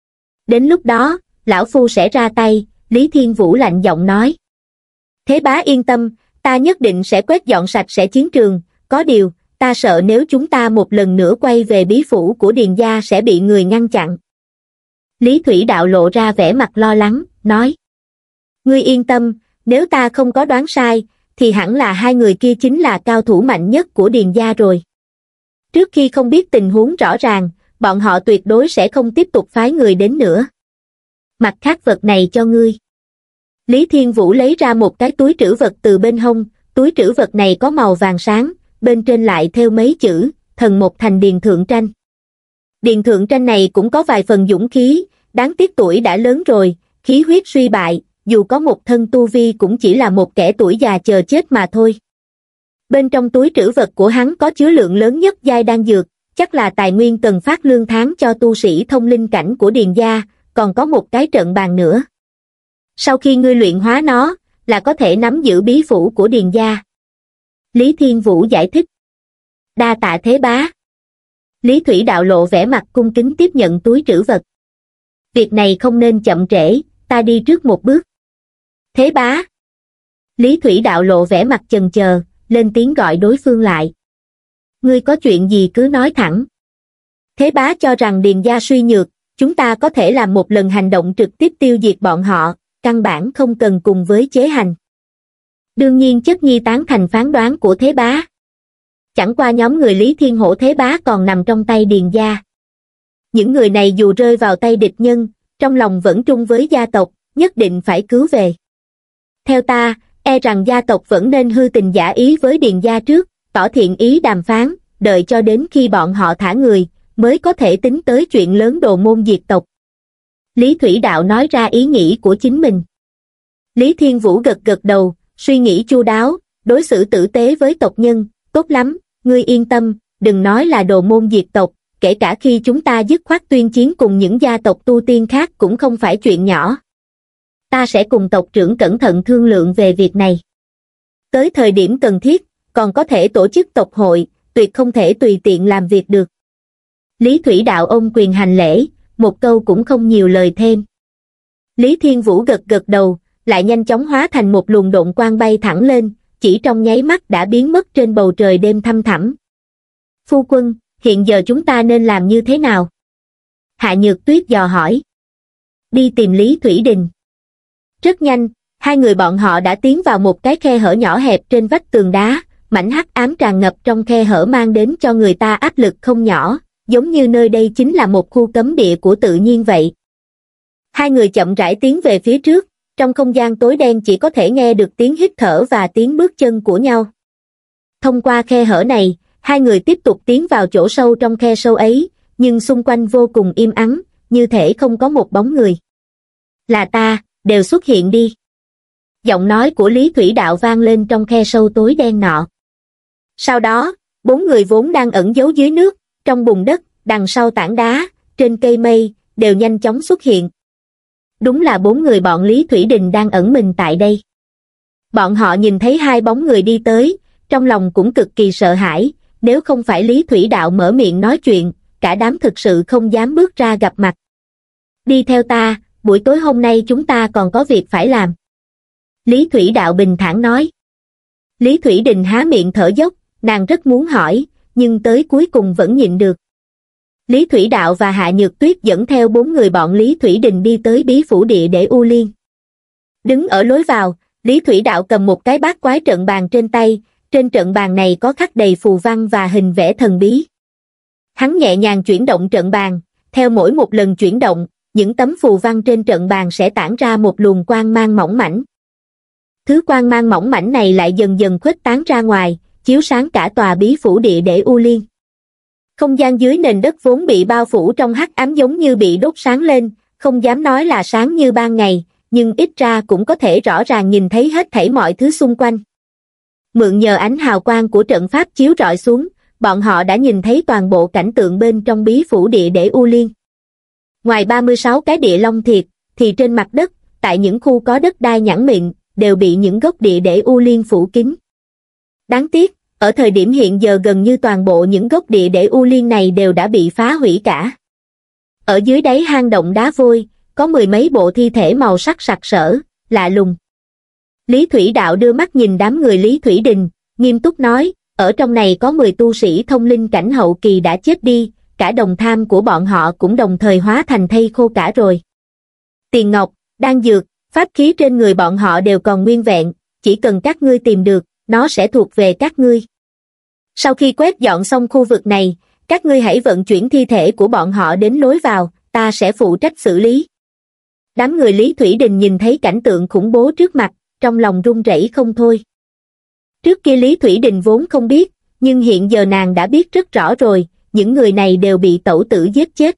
Đến lúc đó, lão phu sẽ ra tay, Lý Thiên Vũ lạnh giọng nói. Thế bá yên tâm, ta nhất định sẽ quét dọn sạch sẽ chiến trường, có điều, ta sợ nếu chúng ta một lần nữa quay về bí phủ của Điền gia sẽ bị người ngăn chặn. Lý Thủy Đạo lộ ra vẻ mặt lo lắng, nói. Ngươi yên tâm, nếu ta không có đoán sai, thì hẳn là hai người kia chính là cao thủ mạnh nhất của Điền gia rồi. Trước khi không biết tình huống rõ ràng, bọn họ tuyệt đối sẽ không tiếp tục phái người đến nữa. Mặt khác vật này cho ngươi. Lý Thiên Vũ lấy ra một cái túi trữ vật từ bên hông, túi trữ vật này có màu vàng sáng, bên trên lại thêu mấy chữ, thần một thành Điền Thượng Tranh. Điền Thượng Tranh này cũng có vài phần dũng khí, đáng tiếc tuổi đã lớn rồi, khí huyết suy bại, dù có một thân tu vi cũng chỉ là một kẻ tuổi già chờ chết mà thôi. Bên trong túi trữ vật của hắn có chứa lượng lớn nhất giai đan dược, chắc là tài nguyên cần phát lương tháng cho tu sĩ thông linh cảnh của Điền gia, còn có một cái trận bàn nữa. Sau khi ngươi luyện hóa nó, là có thể nắm giữ bí phủ của Điền gia. Lý Thiên Vũ giải thích. Đa tạ Thế bá. Lý Thủy Đạo lộ vẻ mặt cung kính tiếp nhận túi trữ vật. Việc này không nên chậm trễ, ta đi trước một bước. Thế bá. Lý Thủy Đạo lộ vẻ mặt chần chờ, lên tiếng gọi đối phương lại. Ngươi có chuyện gì cứ nói thẳng. Thế bá cho rằng Điền gia suy nhược, chúng ta có thể làm một lần hành động trực tiếp tiêu diệt bọn họ, căn bản không cần cùng với chế hành. Đương nhiên Chất Nhi tán thành phán đoán của Thế bá. Chẳng qua nhóm người Lý Thiên Hổ Thế bá còn nằm trong tay Điền gia. Những người này dù rơi vào tay địch nhân, trong lòng vẫn trung với gia tộc, nhất định phải cứu về. Theo ta, e rằng gia tộc vẫn nên hư tình giả ý với Điền gia trước, tỏ thiện ý đàm phán, đợi cho đến khi bọn họ thả người, mới có thể tính tới chuyện lớn đồ môn diệt tộc. Lý Thủy Đạo nói ra ý nghĩ của chính mình. Lý Thiên Vũ gật gật đầu, suy nghĩ chu đáo, đối xử tử tế với tộc nhân, tốt lắm, ngươi yên tâm, đừng nói là đồ môn diệt tộc, kể cả khi chúng ta dứt khoát tuyên chiến cùng những gia tộc tu tiên khác cũng không phải chuyện nhỏ. Ta sẽ cùng tộc trưởng cẩn thận thương lượng về việc này. Tới thời điểm cần thiết, còn có thể tổ chức tộc hội, tuyệt không thể tùy tiện làm việc được. Lý Thủy Đạo ôm quyền hành lễ, một câu cũng không nhiều lời thêm. Lý Thiên Vũ gật gật đầu, lại nhanh chóng hóa thành một luồng độn quang bay thẳng lên, chỉ trong nháy mắt đã biến mất trên bầu trời đêm thăm thẳm. Phu quân, hiện giờ chúng ta nên làm như thế nào? Hạ Nhược Tuyết dò hỏi. Đi tìm Lý Thủy Đình. Rất nhanh, hai người bọn họ đã tiến vào một cái khe hở nhỏ hẹp trên vách tường đá, mảnh hắc ám tràn ngập trong khe hở mang đến cho người ta áp lực không nhỏ, giống như nơi đây chính là một khu cấm địa của tự nhiên vậy. Hai người chậm rãi tiến về phía trước, trong không gian tối đen chỉ có thể nghe được tiếng hít thở và tiếng bước chân của nhau. Thông qua khe hở này, hai người tiếp tục tiến vào chỗ sâu trong khe sâu ấy, nhưng xung quanh vô cùng im ắng, như thể không có một bóng người. Là ta, đều xuất hiện đi. Giọng nói của Lý Thủy Đạo vang lên trong khe sâu tối đen nọ. Sau đó, bốn người vốn đang ẩn giấu dưới nước, trong bùn đất, đằng sau tảng đá, trên cây mây, đều nhanh chóng xuất hiện. Đúng là bốn người bọn Lý Thủy Đình đang ẩn mình tại đây. Bọn họ nhìn thấy hai bóng người đi tới, trong lòng cũng cực kỳ sợ hãi, nếu không phải Lý Thủy Đạo mở miệng nói chuyện, cả đám thực sự không dám bước ra gặp mặt. Đi theo ta, buổi tối hôm nay chúng ta còn có việc phải làm. Lý Thủy Đạo bình thản nói. Lý Thủy Đình há miệng thở dốc, nàng rất muốn hỏi, nhưng tới cuối cùng vẫn nhịn được. Lý Thủy Đạo và Hạ Nhược Tuyết dẫn theo bốn người bọn Lý Thủy Đình đi tới bí phủ địa để U Liên. Đứng ở lối vào, Lý Thủy Đạo cầm một cái bát quái trận bàn trên tay, trên trận bàn này có khắc đầy phù văn và hình vẽ thần bí. Hắn nhẹ nhàng chuyển động trận bàn, theo mỗi một lần chuyển động, những tấm phù văn trên trận bàn sẽ tản ra một luồng quang mang mỏng mảnh. Thứ quang mang mỏng mảnh này lại dần dần khuếch tán ra ngoài, chiếu sáng cả tòa bí phủ địa để U Liên. Không gian dưới nền đất vốn bị bao phủ trong hắc ám giống như bị đốt sáng lên, không dám nói là sáng như ban ngày, nhưng ít ra cũng có thể rõ ràng nhìn thấy hết thảy mọi thứ xung quanh. Mượn nhờ ánh hào quang của trận pháp chiếu rọi xuống, bọn họ đã nhìn thấy toàn bộ cảnh tượng bên trong bí phủ địa để U Liên. Ngoài ba mươi sáu cái địa long thiệt, thì trên mặt đất, tại những khu có đất đai nhẵn mịn, đều bị những gốc địa để U Liên phủ kín. Đáng tiếc, ở thời điểm hiện giờ gần như toàn bộ những gốc địa để U Liên này đều đã bị phá hủy cả. Ở dưới đáy hang động đá vôi, có mười mấy bộ thi thể màu sắc sặc sỡ, lạ lùng. Lý Thủy Đạo đưa mắt nhìn đám người Lý Thủy Đình, nghiêm túc nói, ở trong này có mười tu sĩ thông linh cảnh hậu kỳ đã chết đi, cả đồng tham của bọn họ cũng đồng thời hóa thành thây khô cả rồi. Tiền ngọc, đan dược, pháp khí trên người bọn họ đều còn nguyên vẹn, chỉ cần các ngươi tìm được, nó sẽ thuộc về các ngươi. Sau khi quét dọn xong khu vực này, các ngươi hãy vận chuyển thi thể của bọn họ đến lối vào, ta sẽ phụ trách xử lý. Đám người Lý Thủy Đình nhìn thấy cảnh tượng khủng bố trước mặt, trong lòng run rẩy không thôi. Trước kia Lý Thủy Đình vốn không biết, nhưng hiện giờ nàng đã biết rất rõ rồi, những người này đều bị tẩu tử giết chết.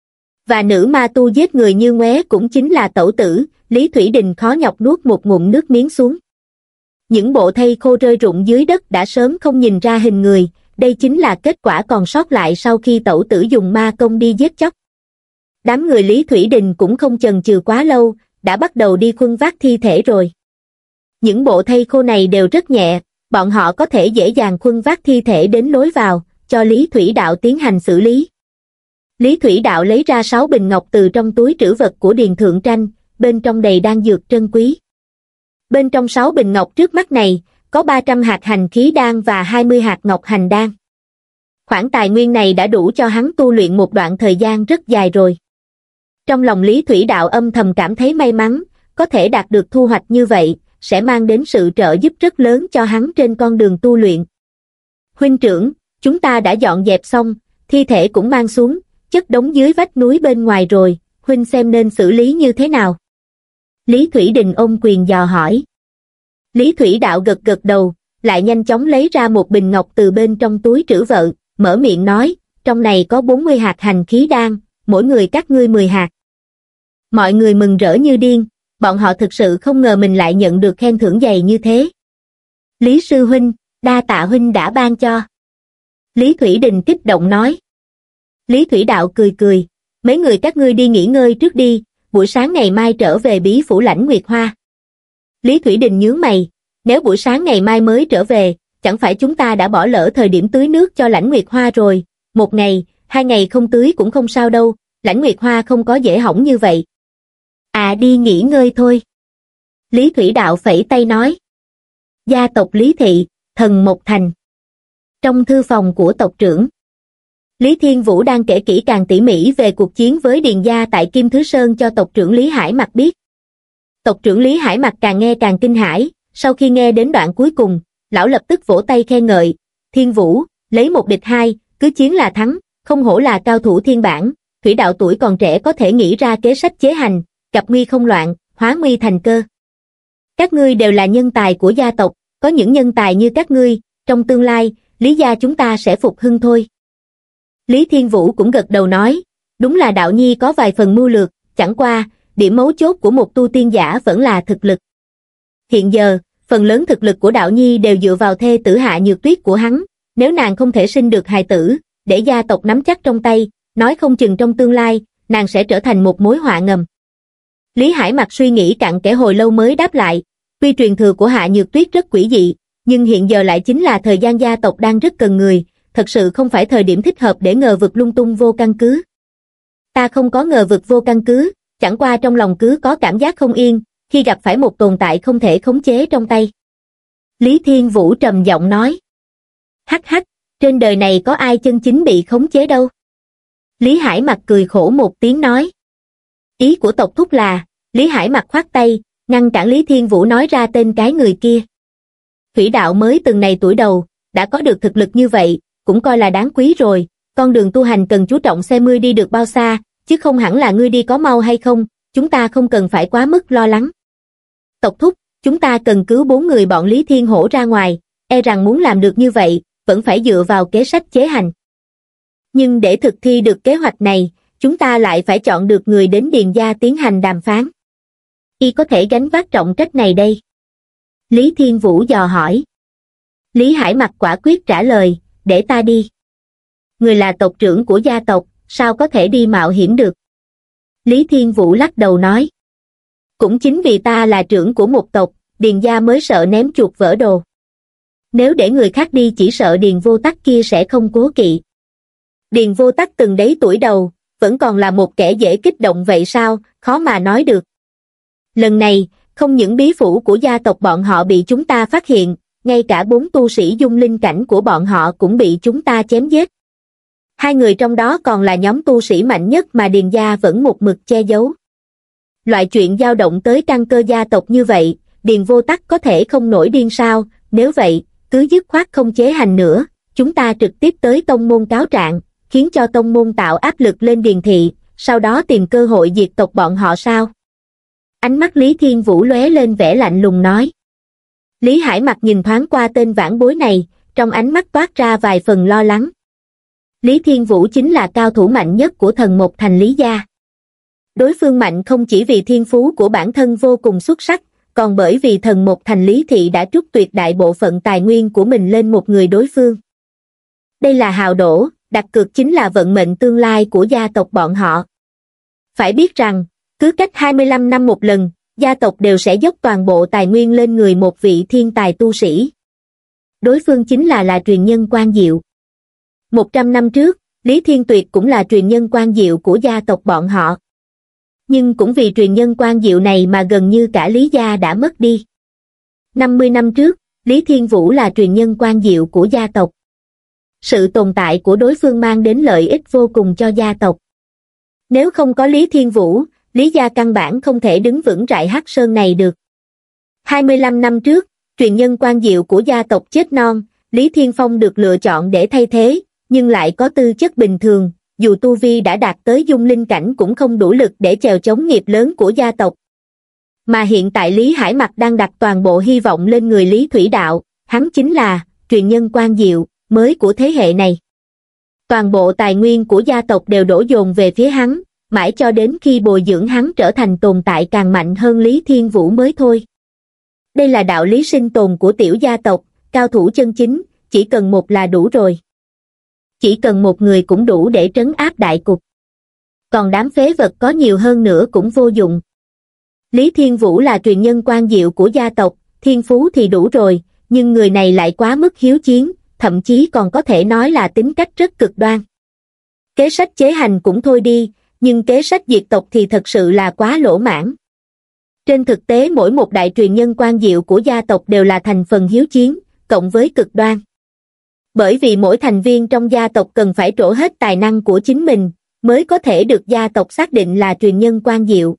Và nữ ma tu giết người như ngoé cũng chính là tẩu tử, Lý Thủy Đình khó nhọc nuốt một ngụm nước miếng xuống. Những bộ thây khô rơi rụng dưới đất đã sớm không nhìn ra hình người, đây chính là kết quả còn sót lại sau khi tẩu tử dùng ma công đi giết chóc. Đám người Lý Thủy Đình cũng không chần chừ quá lâu, đã bắt đầu đi khuân vác thi thể rồi. Những bộ thây khô này đều rất nhẹ, bọn họ có thể dễ dàng khuân vác thi thể đến lối vào, cho Lý Thủy Đạo tiến hành xử lý. Lý Thủy Đạo lấy ra sáu bình ngọc từ trong túi trữ vật của Điền Thượng Tranh, bên trong đầy đan dược trân quý. Bên trong sáu bình ngọc trước mắt này, có ba trăm hạt hành khí đan và hai mươi hạt ngọc hành đan. Khoản tài nguyên này đã đủ cho hắn tu luyện một đoạn thời gian rất dài rồi. Trong lòng Lý Thủy Đạo âm thầm cảm thấy may mắn, có thể đạt được thu hoạch như vậy, sẽ mang đến sự trợ giúp rất lớn cho hắn trên con đường tu luyện. Huynh trưởng, chúng ta đã dọn dẹp xong, thi thể cũng mang xuống, chất đống dưới vách núi bên ngoài rồi, huynh xem nên xử lý như thế nào? Lý Thủy Đình ôm quyền dò hỏi. Lý Thủy Đạo gật gật đầu, lại nhanh chóng lấy ra một bình ngọc từ bên trong túi trữ vật, mở miệng nói, trong này có bốn mươi hạt hành khí đan, mỗi người các ngươi mười hạt. Mọi người mừng rỡ như điên, bọn họ thực sự không ngờ mình lại nhận được khen thưởng dày như thế. Lý sư huynh, đa tạ huynh đã ban cho. Lý Thủy Đình kích động nói. Lý Thủy Đạo cười cười, mấy người các ngươi đi nghỉ ngơi trước đi, buổi sáng ngày mai trở về bí phủ Lãnh Nguyệt Hoa. Lý Thủy Đình nhướng mày, nếu buổi sáng ngày mai mới trở về, chẳng phải chúng ta đã bỏ lỡ thời điểm tưới nước cho Lãnh Nguyệt Hoa rồi, một ngày, hai ngày không tưới cũng không sao đâu, Lãnh Nguyệt Hoa không có dễ hỏng như vậy. À đi nghỉ ngơi thôi. Lý Thủy Đạo phẩy tay nói. Gia tộc Lý Thị, Thần Mộc Thành. Trong thư phòng của tộc trưởng, Lý Thiên Vũ đang kể kỹ càng tỉ mỉ về cuộc chiến với Điền gia tại Kim Thứ Sơn cho tộc trưởng Lý Hải Mặc biết. Tộc trưởng Lý Hải Mặc càng nghe càng kinh hãi, sau khi nghe đến đoạn cuối cùng, lão lập tức vỗ tay khen ngợi, Thiên Vũ, lấy một địch hai, cứ chiến là thắng, không hổ là cao thủ thiên bản, thủy đạo tuổi còn trẻ có thể nghĩ ra kế sách chế hành, gặp nguy không loạn, hóa nguy thành cơ. Các ngươi đều là nhân tài của gia tộc, có những nhân tài như các ngươi, trong tương lai, Lý gia chúng ta sẽ phục hưng thôi. Lý Thiên Vũ cũng gật đầu nói, đúng là đạo nhi có vài phần mưu lược, chẳng qua, điểm mấu chốt của một tu tiên giả vẫn là thực lực. Hiện giờ, phần lớn thực lực của đạo nhi đều dựa vào thê tử Hạ Nhược Tuyết của hắn, nếu nàng không thể sinh được hài tử, để gia tộc nắm chắc trong tay, nói không chừng trong tương lai, nàng sẽ trở thành một mối họa ngầm. Lý Hải Mặc suy nghĩ cặn kẽ hồi lâu mới đáp lại, tuy truyền thừa của Hạ Nhược Tuyết rất quỷ dị, nhưng hiện giờ lại chính là thời gian gia tộc đang rất cần người, thật sự không phải thời điểm thích hợp để ngờ vực lung tung vô căn cứ. Ta không có ngờ vực vô căn cứ, chẳng qua trong lòng cứ có cảm giác không yên, khi gặp phải một tồn tại không thể khống chế trong tay. Lý Thiên Vũ trầm giọng nói. Hắc hắc, trên đời này có ai chân chính bị khống chế đâu. Lý Hải Mặc cười khổ một tiếng nói. Ý của tộc thúc là, Lý Hải Mặc khoát tay, ngăn cản Lý Thiên Vũ nói ra tên cái người kia. Thủy đạo mới từng này tuổi đầu, đã có được thực lực như vậy, cũng coi là đáng quý rồi, con đường tu hành cần chú trọng xem ngươi đi được bao xa, chứ không hẳn là ngươi đi có mau hay không, chúng ta không cần phải quá mức lo lắng. Tộc thúc, chúng ta cần cứu bốn người bọn Lý Thiên Hổ ra ngoài, e rằng muốn làm được như vậy, vẫn phải dựa vào kế sách chế hành. Nhưng để thực thi được kế hoạch này, chúng ta lại phải chọn được người đến Điền gia tiến hành đàm phán. Y có thể gánh vác trọng trách này đây? Lý Thiên Vũ dò hỏi. Lý Hải Mặc quả quyết trả lời, để ta đi. Người là tộc trưởng của gia tộc, sao có thể đi mạo hiểm được? Lý Thiên Vũ lắc đầu nói. Cũng chính vì ta là trưởng của một tộc, Điền gia mới sợ ném chuột vỡ đồ. Nếu để người khác đi chỉ sợ Điền Vô Tắc kia sẽ không cố kỵ. Điền Vô Tắc từng đấy tuổi đầu, vẫn còn là một kẻ dễ kích động vậy sao, khó mà nói được. Lần này, không những bí phủ của gia tộc bọn họ bị chúng ta phát hiện, ngay cả bốn tu sĩ dung linh cảnh của bọn họ cũng bị chúng ta chém giết. Hai người trong đó còn là nhóm tu sĩ mạnh nhất mà Điền gia vẫn một mực che giấu. Loại chuyện dao động tới căn cơ gia tộc như vậy, Điền Vô Tắc có thể không nổi điên sao, nếu vậy, cứ dứt khoát không chế hành nữa, chúng ta trực tiếp tới tông môn cáo trạng, khiến cho tông môn tạo áp lực lên Điền thị, sau đó tìm cơ hội diệt tộc bọn họ sao? Ánh mắt Lý Thiên Vũ lóe lên vẻ lạnh lùng nói. Lý Hải Mặc nhìn thoáng qua tên vãn bối này, trong ánh mắt toát ra vài phần lo lắng. Lý Thiên Vũ chính là cao thủ mạnh nhất của Thần Mộc Thành Lý gia. Đối phương mạnh không chỉ vì thiên phú của bản thân vô cùng xuất sắc, còn bởi vì Thần Mộc Thành Lý thị đã trút tuyệt đại bộ phận tài nguyên của mình lên một người đối phương. Đây là hào đổ, đặt cược chính là vận mệnh tương lai của gia tộc bọn họ. Phải biết rằng, cứ cách hai mươi lăm năm một lần, gia tộc đều sẽ dốc toàn bộ tài nguyên lên người một vị thiên tài tu sĩ. Đối phương chính là là truyền nhân Quan Diệu. Một trăm năm trước, Lý Thiên Tuyệt cũng là truyền nhân Quan Diệu của gia tộc bọn họ. Nhưng cũng vì truyền nhân Quan Diệu này mà gần như cả Lý gia đã mất đi. năm mươi năm trước, Lý Thiên Vũ là truyền nhân Quan Diệu của gia tộc. Sự tồn tại của đối phương mang đến lợi ích vô cùng cho gia tộc. Nếu không có Lý Thiên Vũ, Lý gia căn bản không thể đứng vững trại Hắc Sơn này được. hai mươi lăm năm trước, truyền nhân Quan Diệu của gia tộc chết non, Lý Thiên Phong được lựa chọn để thay thế, nhưng lại có tư chất bình thường, dù tu vi đã đạt tới dung linh cảnh cũng không đủ lực để chèo chống nghiệp lớn của gia tộc. Mà hiện tại Lý Hải Mặc đang đặt toàn bộ hy vọng lên người Lý Thủy Đạo, hắn chính là truyền nhân Quan Diệu mới của thế hệ này. Toàn bộ tài nguyên của gia tộc đều đổ dồn về phía hắn, mãi cho đến khi bồi dưỡng hắn trở thành tồn tại càng mạnh hơn Lý Thiên Vũ mới thôi. Đây là đạo lý sinh tồn của tiểu gia tộc, cao thủ chân chính, chỉ cần một là đủ rồi. Chỉ cần một người cũng đủ để trấn áp đại cục. Còn đám phế vật có nhiều hơn nữa cũng vô dụng. Lý Thiên Vũ là truyền nhân Quan Diệu của gia tộc, thiên phú thì đủ rồi, nhưng người này lại quá mức hiếu chiến, thậm chí còn có thể nói là tính cách rất cực đoan. Kế sách chế hành cũng thôi đi, nhưng kế sách diệt tộc thì thật sự là quá lỗ mãng. Trên thực tế mỗi một đại truyền nhân quan diệu của gia tộc đều là thành phần hiếu chiến, cộng với cực đoan. Bởi vì mỗi thành viên trong gia tộc cần phải trổ hết tài năng của chính mình, mới có thể được gia tộc xác định là truyền nhân quan diệu.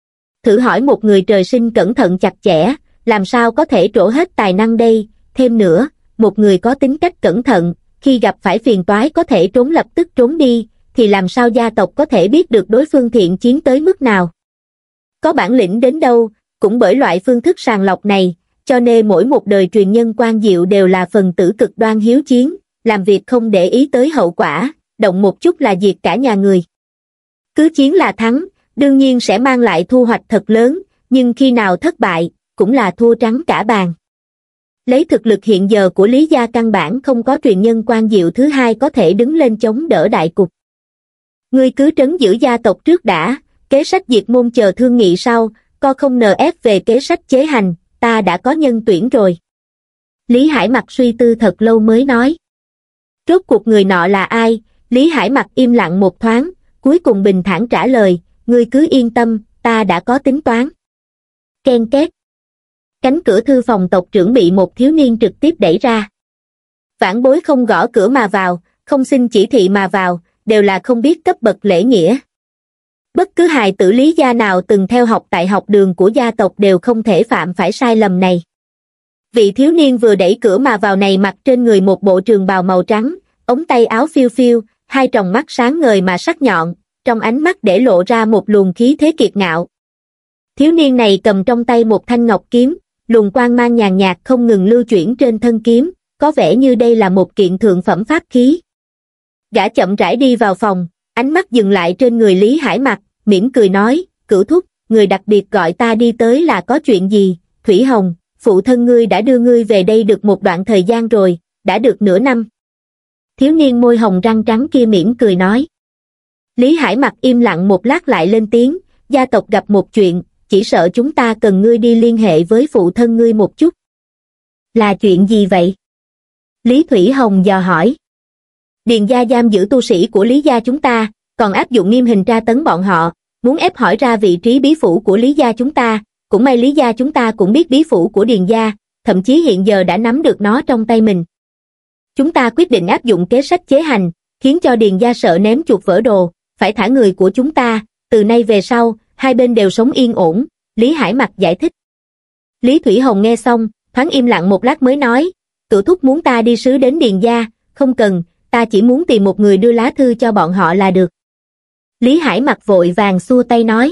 Thử hỏi một người trời sinh cẩn thận chặt chẽ, làm sao có thể trổ hết tài năng đây? Thêm nữa, một người có tính cách cẩn thận, khi gặp phải phiền toái có thể trốn lập tức trốn đi, thì làm sao gia tộc có thể biết được đối phương thiện chiến tới mức nào? Có bản lĩnh đến đâu, cũng bởi loại phương thức sàng lọc này, cho nên mỗi một đời truyền nhân quan diệu đều là phần tử cực đoan hiếu chiến, làm việc không để ý tới hậu quả, động một chút là diệt cả nhà người. Cứ chiến là thắng, đương nhiên sẽ mang lại thu hoạch thật lớn, nhưng khi nào thất bại, cũng là thua trắng cả bàn. Lấy thực lực hiện giờ của Lý gia căn bản không có truyền nhân quan diệu thứ hai có thể đứng lên chống đỡ đại cục. Ngươi cứ trấn giữ gia tộc trước đã, kế sách diệt môn chờ thương nghị sau, co không nờ ép về kế sách chế hành, ta đã có nhân tuyển rồi. Lý Hải Mặc suy tư thật lâu mới nói. Rốt cuộc người nọ là ai? Lý Hải Mặc im lặng một thoáng, cuối cùng bình thản trả lời, ngươi cứ yên tâm, ta đã có tính toán. Ken két. Cánh cửa thư phòng tộc trưởng bị một thiếu niên trực tiếp đẩy ra. Vãn bối không gõ cửa mà vào, không xin chỉ thị mà vào, đều là không biết cấp bậc lễ nghĩa. Bất cứ hài tử Lý gia nào từng theo học tại học đường của gia tộc đều không thể phạm phải sai lầm này. Vị thiếu niên vừa đẩy cửa mà vào này mặc trên người một bộ trường bào màu trắng, ống tay áo phiêu phiêu, hai tròng mắt sáng ngời mà sắc nhọn, trong ánh mắt để lộ ra một luồng khí thế kiệt ngạo. Thiếu niên này cầm trong tay một thanh ngọc kiếm, luồng quang mang nhàn nhạt không ngừng lưu chuyển trên thân kiếm, có vẻ như đây là một kiện thượng phẩm pháp khí. Gã chậm rãi đi vào phòng, ánh mắt dừng lại trên người Lý Hải Mặc, mỉm cười nói, Cửu thúc, người đặc biệt gọi ta đi tới là có chuyện gì? Thủy Hồng, phụ thân ngươi đã đưa ngươi về đây được một đoạn thời gian rồi, đã được nửa năm. Thiếu niên môi hồng răng trắng kia mỉm cười nói. Lý Hải Mặc im lặng một lát lại lên tiếng, gia tộc gặp một chuyện, chỉ sợ chúng ta cần ngươi đi liên hệ với phụ thân ngươi một chút. Là chuyện gì vậy? Lý Thủy Hồng dò hỏi. Điền gia giam giữ tu sĩ của Lý gia chúng ta, còn áp dụng nghiêm hình tra tấn bọn họ, muốn ép hỏi ra vị trí bí phủ của Lý gia chúng ta, cũng may Lý gia chúng ta cũng biết bí phủ của Điền gia, thậm chí hiện giờ đã nắm được nó trong tay mình. Chúng ta quyết định áp dụng kế sách chế hành, khiến cho Điền gia sợ ném chuột vỡ đồ, phải thả người của chúng ta, từ nay về sau, hai bên đều sống yên ổn, Lý Hải Mặc giải thích. Lý Thủy Hồng nghe xong, thoáng im lặng một lát mới nói, Cửu thúc muốn ta đi sứ đến Điền gia, không cần, ta chỉ muốn tìm một người đưa lá thư cho bọn họ là được. Lý Hải Mặc vội vàng xua tay nói.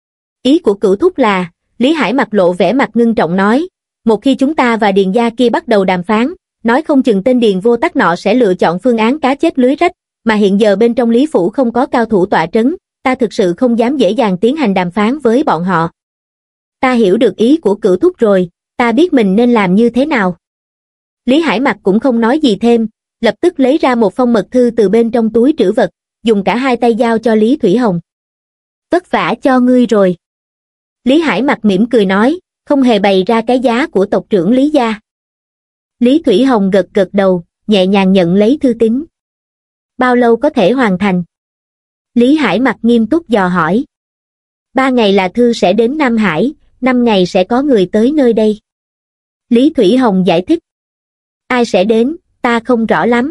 Ý của Cửu thúc là, Lý Hải Mặc lộ vẻ mặt ngưng trọng nói, một khi chúng ta và Điền gia kia bắt đầu đàm phán, nói không chừng tên Điền vô tắc nọ sẽ lựa chọn phương án cá chết lưới rách, mà hiện giờ bên trong Lý phủ không có cao thủ tọa trấn, ta thực sự không dám dễ dàng tiến hành đàm phán với bọn họ. Ta hiểu được ý của Cửu thúc rồi, ta biết mình nên làm như thế nào. Lý Hải Mặc cũng không nói gì thêm, lập tức lấy ra một phong mật thư từ bên trong túi trữ vật, dùng cả hai tay giao cho Lý Thủy Hồng. Vất vả cho ngươi rồi. Lý Hải Mặc mỉm cười nói, không hề bày ra cái giá của tộc trưởng Lý gia. Lý Thủy Hồng gật gật đầu, nhẹ nhàng nhận lấy thư tín. Bao lâu có thể hoàn thành? Lý Hải Mặc nghiêm túc dò hỏi. Ba ngày là thư sẽ đến Nam Hải, năm ngày sẽ có người tới nơi đây. Lý Thủy Hồng giải thích. Ai sẽ đến, ta không rõ lắm.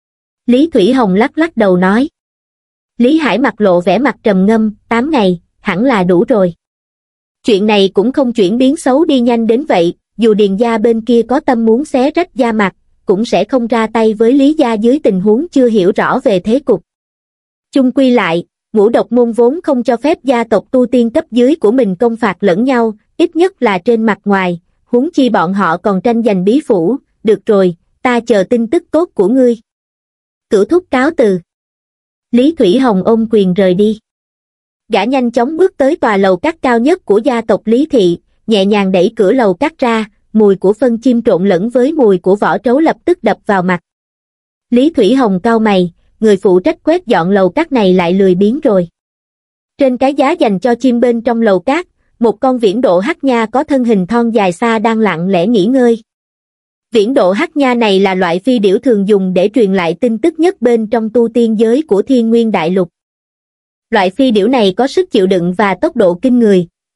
Lý Thủy Hồng lắc lắc đầu nói. Lý Hải Mặc lộ vẻ mặt trầm ngâm, tám ngày, hẳn là đủ rồi. Chuyện này cũng không chuyển biến xấu đi nhanh đến vậy, dù Điền gia bên kia có tâm muốn xé rách da mặt, cũng sẽ không ra tay với Lý gia dưới tình huống chưa hiểu rõ về thế cục. Chung quy lại, ngũ độc môn vốn không cho phép gia tộc tu tiên cấp dưới của mình công phạt lẫn nhau, ít nhất là trên mặt ngoài, huống chi bọn họ còn tranh giành bí phủ, được rồi, ta chờ tin tức tốt của ngươi. Cửu thúc cáo từ. Lý Thủy Hồng ôm quyền rời đi. Gã nhanh chóng bước tới tòa lầu các cao nhất của gia tộc Lý thị, nhẹ nhàng đẩy cửa lầu các ra, mùi của phân chim trộn lẫn với mùi của vỏ trấu lập tức đập vào mặt. Lý Thủy Hồng cau mày, người phụ trách quét dọn lầu các này lại lười biếng rồi. Trên cái giá dành cho chim bên trong lầu các, một con viễn độ hắc nha có thân hình thon dài xa đang lặng lẽ nghỉ ngơi. Viễn độ hắc nha này là loại phi điểu thường dùng để truyền lại tin tức nhất bên trong tu tiên giới của Thiên Nguyên Đại Lục. Loại phi điểu này có sức chịu đựng và tốc độ kinh người,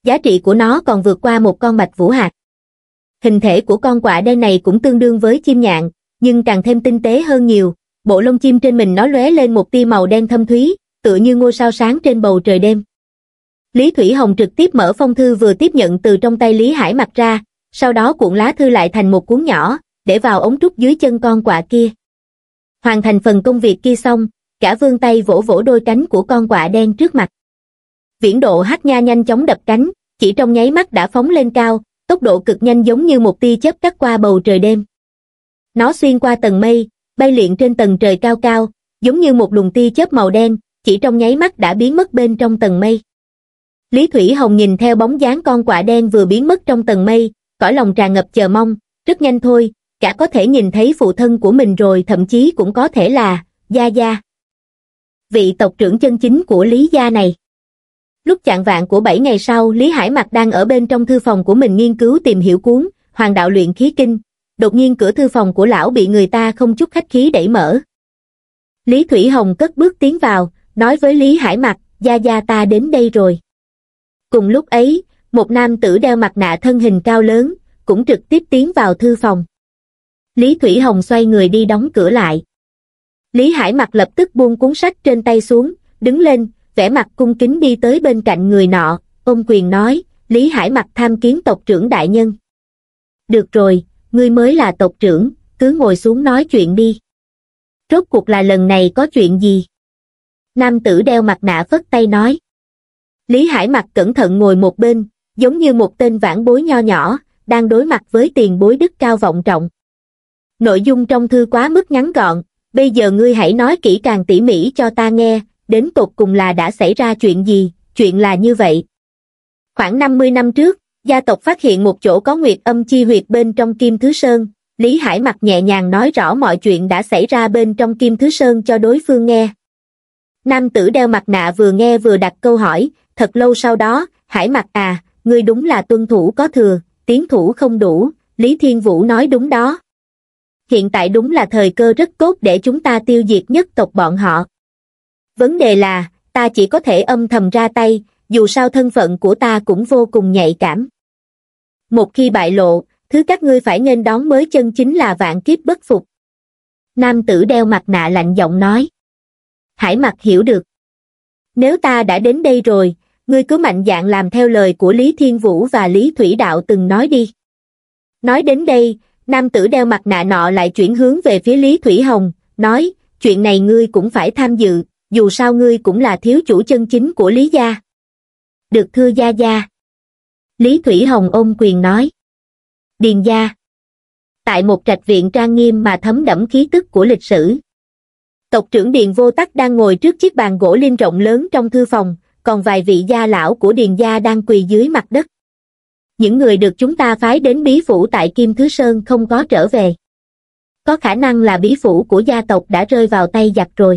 Giá trị của nó còn vượt qua một con bạch vũ hạc. Hình thể của con quạ đen này cũng tương đương với chim nhạn, nhưng càng thêm tinh tế hơn nhiều. Bộ lông chim trên mình nó lóe lên một tia màu đen thâm thúy, tựa như ngôi sao sáng trên bầu trời đêm. Lý Thủy Hồng trực tiếp mở phong thư vừa tiếp nhận từ trong tay Lý Hải Mặc ra, sau đó cuộn lá thư lại thành một cuốn nhỏ, để vào ống trúc dưới chân con quạ kia. Hoàn thành phần công việc kia xong, cả vươn tay vỗ vỗ đôi cánh của con quạ đen trước mặt. Viễn độ hắc nha nhanh chóng đập cánh, chỉ trong nháy mắt đã phóng lên cao, tốc độ cực nhanh giống như một tia chớp cắt qua bầu trời đêm. Nó xuyên qua tầng mây, bay lượn trên tầng trời cao cao, giống như một luồng tia chớp màu đen, chỉ trong nháy mắt đã biến mất bên trong tầng mây. Lý Thủy Hồng nhìn theo bóng dáng con quạ đen vừa biến mất trong tầng mây, cõi lòng tràn ngập chờ mong, rất nhanh thôi, cả có thể nhìn thấy phụ thân của mình rồi, thậm chí cũng có thể là Gia Gia, vị tộc trưởng chân chính của Lý gia này. Lúc chạng vạng của bảy ngày sau, Lý Hải Mặc đang ở bên trong thư phòng của mình nghiên cứu tìm hiểu cuốn Hoàng đạo luyện khí kinh, đột nhiên cửa thư phòng của lão bị người ta không chút khách khí đẩy mở. Lý Thủy Hồng cất bước tiến vào, nói với Lý Hải Mặc, Gia Gia ta đến đây rồi. Cùng lúc ấy, một nam tử đeo mặt nạ thân hình cao lớn, cũng trực tiếp tiến vào thư phòng. Lý Thủy Hồng xoay người đi đóng cửa lại. Lý Hải Mặc lập tức buông cuốn sách trên tay xuống, đứng lên, vẻ mặt cung kính đi tới bên cạnh người nọ, ôm quyền nói, Lý Hải Mặc tham kiến tộc trưởng đại nhân. Được rồi, ngươi mới là tộc trưởng, cứ ngồi xuống nói chuyện đi. Rốt cuộc là lần này có chuyện gì? Nam tử đeo mặt nạ phất tay nói. Lý Hải Mặc cẩn thận ngồi một bên, giống như một tên vãn bối nho nhỏ, đang đối mặt với tiền bối đức cao vọng trọng. Nội dung trong thư quá mức ngắn gọn, bây giờ ngươi hãy nói kỹ càng tỉ mỉ cho ta nghe, đến tột cùng là đã xảy ra chuyện gì. Chuyện là như vậy. Khoảng năm mươi năm trước, gia tộc phát hiện một chỗ có nguyệt âm chi huyệt bên trong Kim Thứ Sơn. Lý Hải Mặc nhẹ nhàng nói rõ mọi chuyện đã xảy ra bên trong Kim Thứ Sơn cho đối phương nghe. Nam tử đeo mặt nạ vừa nghe vừa đặt câu hỏi, thật lâu sau đó, Hải Mặc à, ngươi đúng là tuân thủ có thừa, tiến thủ không đủ, Lý Thiên Vũ nói đúng đó. Hiện tại đúng là thời cơ rất tốt để chúng ta tiêu diệt nhất tộc bọn họ. Vấn đề là, ta chỉ có thể âm thầm ra tay, dù sao thân phận của ta cũng vô cùng nhạy cảm. Một khi bại lộ, thứ các ngươi phải nghênh đón mới chân chính là vạn kiếp bất phục. Nam tử đeo mặt nạ lạnh giọng nói. Hải Mặc hiểu được. Nếu ta đã đến đây rồi, ngươi cứ mạnh dạn làm theo lời của Lý Thiên Vũ và Lý Thủy Đạo từng nói đi. Nói đến đây, nam tử đeo mặt nạ nọ lại chuyển hướng về phía Lý Thủy Hồng, nói, chuyện này ngươi cũng phải tham dự, dù sao ngươi cũng là thiếu chủ chân chính của Lý gia. Được thưa Gia Gia. Lý Thủy Hồng ôm quyền nói. Điền gia. Tại một trạch viện trang nghiêm mà thấm đẫm khí tức của lịch sử. Tộc trưởng Điền Vô Tắc đang ngồi trước chiếc bàn gỗ lim rộng lớn trong thư phòng, còn vài vị gia lão của Điền gia đang quỳ dưới mặt đất. Những người được chúng ta phái đến bí phủ tại Kim Thứ Sơn không có trở về. Có khả năng là bí phủ của gia tộc đã rơi vào tay giặc rồi.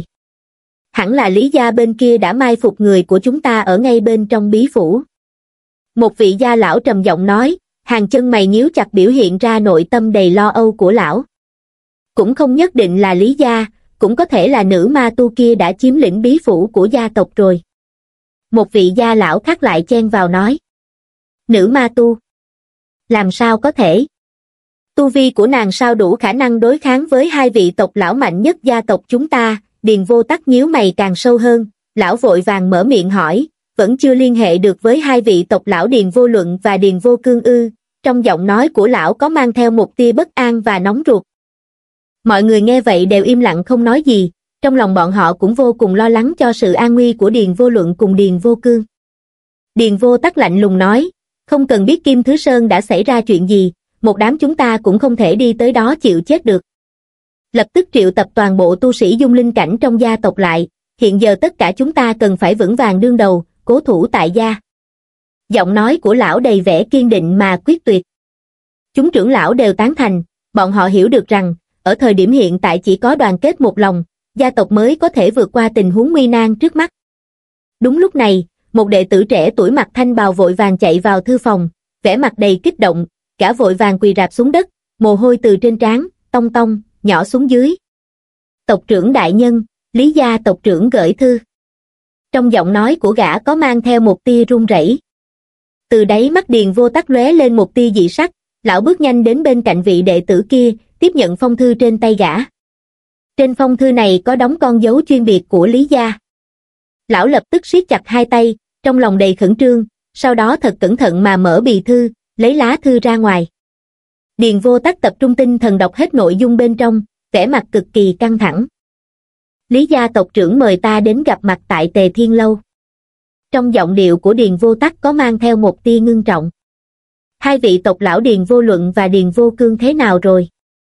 Hẳn là Lý gia bên kia đã mai phục người của chúng ta ở ngay bên trong bí phủ. Một vị gia lão trầm giọng nói, hàng chân mày nhíu chặt biểu hiện ra nội tâm đầy lo âu của lão. Cũng không nhất định là Lý gia, cũng có thể là nữ ma tu kia đã chiếm lĩnh bí phủ của gia tộc rồi. Một vị gia lão khác lại chen vào nói. Nữ ma tu? Làm sao có thể? Tu vi của nàng sao đủ khả năng đối kháng với hai vị tộc lão mạnh nhất gia tộc chúng ta? Điền Vô Tắc nhíu mày càng sâu hơn, lão vội vàng mở miệng hỏi, vẫn chưa liên hệ được với hai vị tộc lão Điền Vô Luận và Điền Vô Cương ư? Trong giọng nói của lão có mang theo một tia bất an và nóng ruột. Mọi người nghe vậy đều im lặng không nói gì, trong lòng bọn họ cũng vô cùng lo lắng cho sự an nguy của Điền Vô Luận cùng Điền Vô Cương. Điền Vô Tắc lạnh lùng nói, không cần biết Kim Thứ Sơn đã xảy ra chuyện gì, một đám chúng ta cũng không thể đi tới đó chịu chết được. Lập tức triệu tập toàn bộ tu sĩ dung linh cảnh trong gia tộc lại, hiện giờ tất cả chúng ta cần phải vững vàng đương đầu, cố thủ tại gia. Giọng nói của lão đầy vẻ kiên định mà quyết tuyệt. Chúng trưởng lão đều tán thành, bọn họ hiểu được rằng, ở thời điểm hiện tại chỉ có đoàn kết một lòng, gia tộc mới có thể vượt qua tình huống nguy nan trước mắt. Đúng lúc này, một đệ tử trẻ tuổi mặc thanh bào vội vàng chạy vào thư phòng, vẻ mặt đầy kích động, cả vội vàng quỳ rạp xuống đất, mồ hôi từ trên trán, tông tông, nhỏ xuống dưới. Tộc trưởng đại nhân, Lý gia tộc trưởng gửi thư. Trong giọng nói của gã có mang theo một tia run rẩy. Từ đáy mắt Điền Vô Tắc lóe lên một tia dị sắc, lão bước nhanh đến bên cạnh vị đệ tử kia, tiếp nhận phong thư trên tay gã. Trên phong thư này có đóng con dấu chuyên biệt của Lý gia. Lão lập tức siết chặt hai tay, trong lòng đầy khẩn trương, sau đó thật cẩn thận mà mở bì thư, lấy lá thư ra ngoài. Điền Vô Tắc tập trung tinh thần đọc hết nội dung bên trong, vẻ mặt cực kỳ căng thẳng. Lý gia tộc trưởng mời ta đến gặp mặt tại Tề Thiên Lâu. Trong giọng điệu của Điền Vô Tắc có mang theo một tia ngưng trọng. Hai vị tộc lão Điền Vô Luận và Điền Vô Cương thế nào rồi?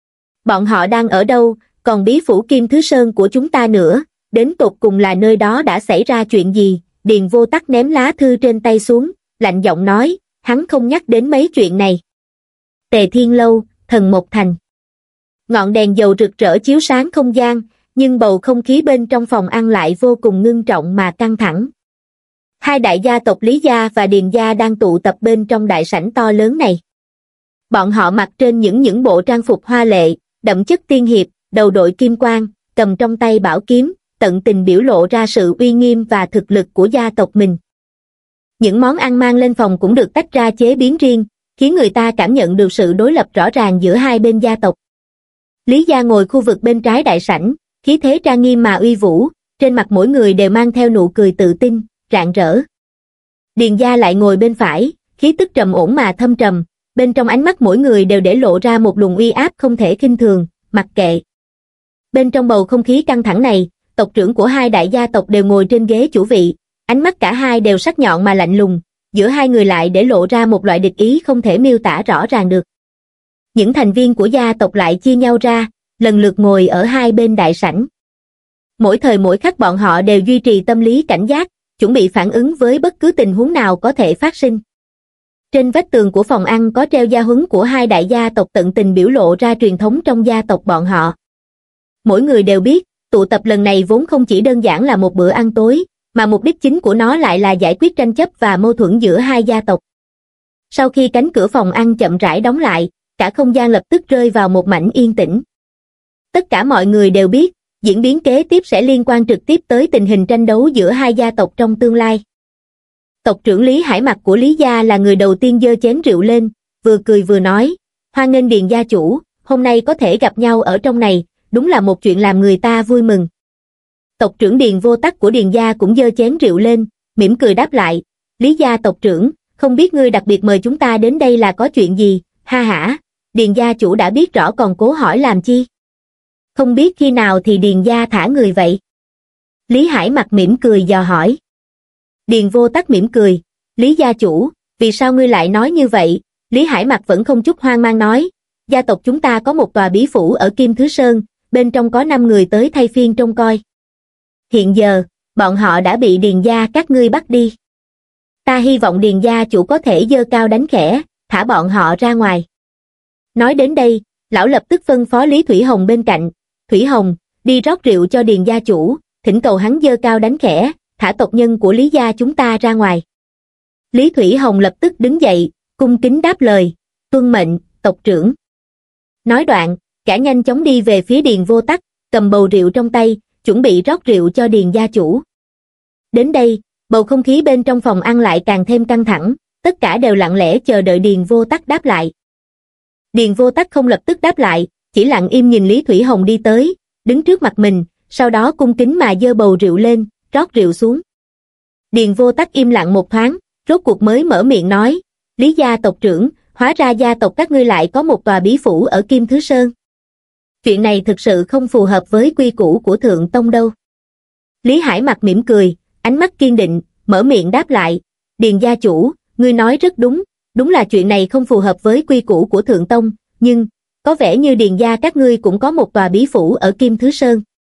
Bọn họ đang ở đâu, còn bí phủ Kim Thứ Sơn của chúng ta nữa, đến tột cùng là nơi đó đã xảy ra chuyện gì? Điền Vô Tắc ném lá thư trên tay xuống, lạnh giọng nói, hắn không nhắc đến mấy chuyện này. Tề Thiên Lâu, Thần Một Thành. Ngọn đèn dầu rực rỡ chiếu sáng không gian, nhưng bầu không khí bên trong phòng ăn lại vô cùng ngưng trọng mà căng thẳng. Hai đại gia tộc Lý gia và Điền gia đang tụ tập bên trong đại sảnh to lớn này. Bọn họ mặc trên những những bộ trang phục hoa lệ, đậm chất tiên hiệp, đầu đội kim quang, cầm trong tay bảo kiếm, tận tình biểu lộ ra sự uy nghiêm và thực lực của gia tộc mình. Những món ăn mang lên phòng cũng được tách ra chế biến riêng, khiến người ta cảm nhận được sự đối lập rõ ràng giữa hai bên gia tộc. Lý gia ngồi khu vực bên trái đại sảnh, khí thế trang nghiêm mà uy vũ, trên mặt mỗi người đều mang theo nụ cười tự tin, rạng rỡ. Điền gia lại ngồi bên phải, khí tức trầm ổn mà thâm trầm, bên trong ánh mắt mỗi người đều để lộ ra một luồng uy áp không thể khinh thường, mặc kệ. Bên trong bầu không khí căng thẳng này, tộc trưởng của hai đại gia tộc đều ngồi trên ghế chủ vị, ánh mắt cả hai đều sắc nhọn mà lạnh lùng, giữa hai người lại để lộ ra một loại địch ý không thể miêu tả rõ ràng được. Những thành viên của gia tộc lại chia nhau ra, lần lượt ngồi ở hai bên đại sảnh. Mỗi thời mỗi khắc bọn họ đều duy trì tâm lý cảnh giác, chuẩn bị phản ứng với bất cứ tình huống nào có thể phát sinh. Trên vách tường của phòng ăn có treo gia huấn của hai đại gia tộc tận tình biểu lộ ra truyền thống trong gia tộc bọn họ. Mỗi người đều biết, tụ tập lần này vốn không chỉ đơn giản là một bữa ăn tối, mà mục đích chính của nó lại là giải quyết tranh chấp và mâu thuẫn giữa hai gia tộc. Sau khi cánh cửa phòng ăn chậm rãi đóng lại, cả không gian lập tức rơi vào một mảnh yên tĩnh. Tất cả mọi người đều biết, diễn biến kế tiếp sẽ liên quan trực tiếp tới tình hình tranh đấu giữa hai gia tộc trong tương lai. Tộc trưởng Lý Hải Mặc của Lý gia là người đầu tiên giơ chén rượu lên, vừa cười vừa nói, hoan nghênh Điền gia chủ, hôm nay có thể gặp nhau ở trong này, đúng là một chuyện làm người ta vui mừng. Tộc trưởng Điền Vô Tắc của Điền gia cũng giơ chén rượu lên, mỉm cười đáp lại, Lý gia tộc trưởng, không biết ngươi đặc biệt mời chúng ta đến đây là có chuyện gì, ha hả, Điền gia chủ đã biết rõ còn cố hỏi làm chi. Không biết khi nào thì Điền gia thả người vậy? Lý Hải Mặc mỉm cười dò hỏi. Điền Vô Tắc mỉm cười, Lý gia chủ, vì sao ngươi lại nói như vậy? Lý Hải Mặc vẫn không chút hoang mang nói, gia tộc chúng ta có một tòa bí phủ ở Kim Thứ Sơn, bên trong có năm người tới thay phiên trông coi. Hiện giờ, bọn họ đã bị Điền gia các ngươi bắt đi. Ta hy vọng Điền gia chủ có thể giơ cao đánh khẽ, thả bọn họ ra ngoài. Nói đến đây, lão lập tức phân phó Lý Thủy Hồng bên cạnh, Thủy Hồng, đi rót rượu cho Điền gia chủ, thỉnh cầu hắn giơ cao đánh khẽ, thả tộc nhân của Lý gia chúng ta ra ngoài. Lý Thủy Hồng lập tức đứng dậy, cung kính đáp lời, tuân mệnh, tộc trưởng. Nói đoạn, cả nhanh chóng đi về phía Điền Vô Tắc, cầm bầu rượu trong tay, chuẩn bị rót rượu cho Điền gia chủ. Đến đây, bầu không khí bên trong phòng ăn lại càng thêm căng thẳng, tất cả đều lặng lẽ chờ đợi Điền Vô Tắc đáp lại. Điền Vô Tắc không lập tức đáp lại, chỉ lặng im nhìn Lý Thủy Hồng đi tới, đứng trước mặt mình, sau đó cung kính mà giơ bầu rượu lên, rót rượu xuống. Điền Vô Tắc im lặng một thoáng, rốt cuộc mới mở miệng nói, Lý gia tộc trưởng, hóa ra gia tộc các ngươi lại có một tòa bí phủ ở Kim Thứ Sơn. Chuyện này thực sự không phù hợp với quy củ của Thượng Tông đâu. Lý Hải Mặc mỉm cười, ánh mắt kiên định, mở miệng đáp lại, Điền gia chủ, ngươi nói rất đúng, đúng là chuyện này không phù hợp với quy củ của Thượng Tông, nhưng, có vẻ như Điền gia các ngươi cũng có một tòa bí phủ ở Kim Thứ Sơn.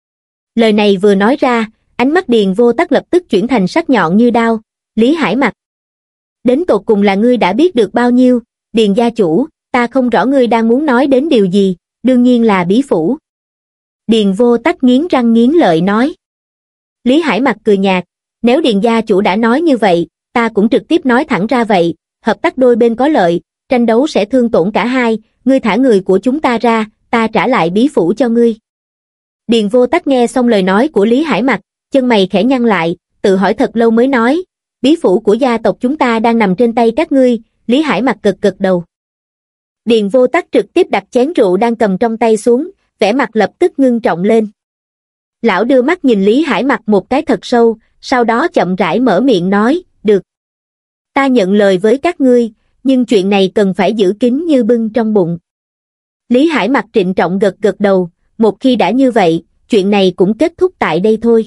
Lời này vừa nói ra, ánh mắt Điền Vô Tắc lập tức chuyển thành sắc nhọn như đao, Lý Hải Mặc. Đến tột cùng là ngươi đã biết được bao nhiêu, Điền gia chủ, ta không rõ ngươi đang muốn nói đến điều gì, đương nhiên là bí phủ. Điền Vô Tắc nghiến răng nghiến lợi nói. Lý Hải Mặc cười nhạt, nếu Điền gia chủ đã nói như vậy, ta cũng trực tiếp nói thẳng ra vậy, hợp tác đôi bên có lợi, tranh đấu sẽ thương tổn cả hai, ngươi thả người của chúng ta ra, ta trả lại bí phủ cho ngươi. Điền Vô Tắc nghe xong lời nói của Lý Hải Mặc, chân mày khẽ nhăn lại, tự hỏi thật lâu mới nói, bí phủ của gia tộc chúng ta đang nằm trên tay các ngươi, Lý Hải Mặc cực cực đầu. Điền Vô Tắc trực tiếp đặt chén rượu đang cầm trong tay xuống, vẻ mặt lập tức ngưng trọng lên. Lão đưa mắt nhìn Lý Hải Mặc một cái thật sâu, sau đó chậm rãi mở miệng nói, được. Ta nhận lời với các ngươi, nhưng chuyện này cần phải giữ kín như bưng trong bụng. Lý Hải Mặc trịnh trọng gật gật đầu, một khi đã như vậy, chuyện này cũng kết thúc tại đây thôi.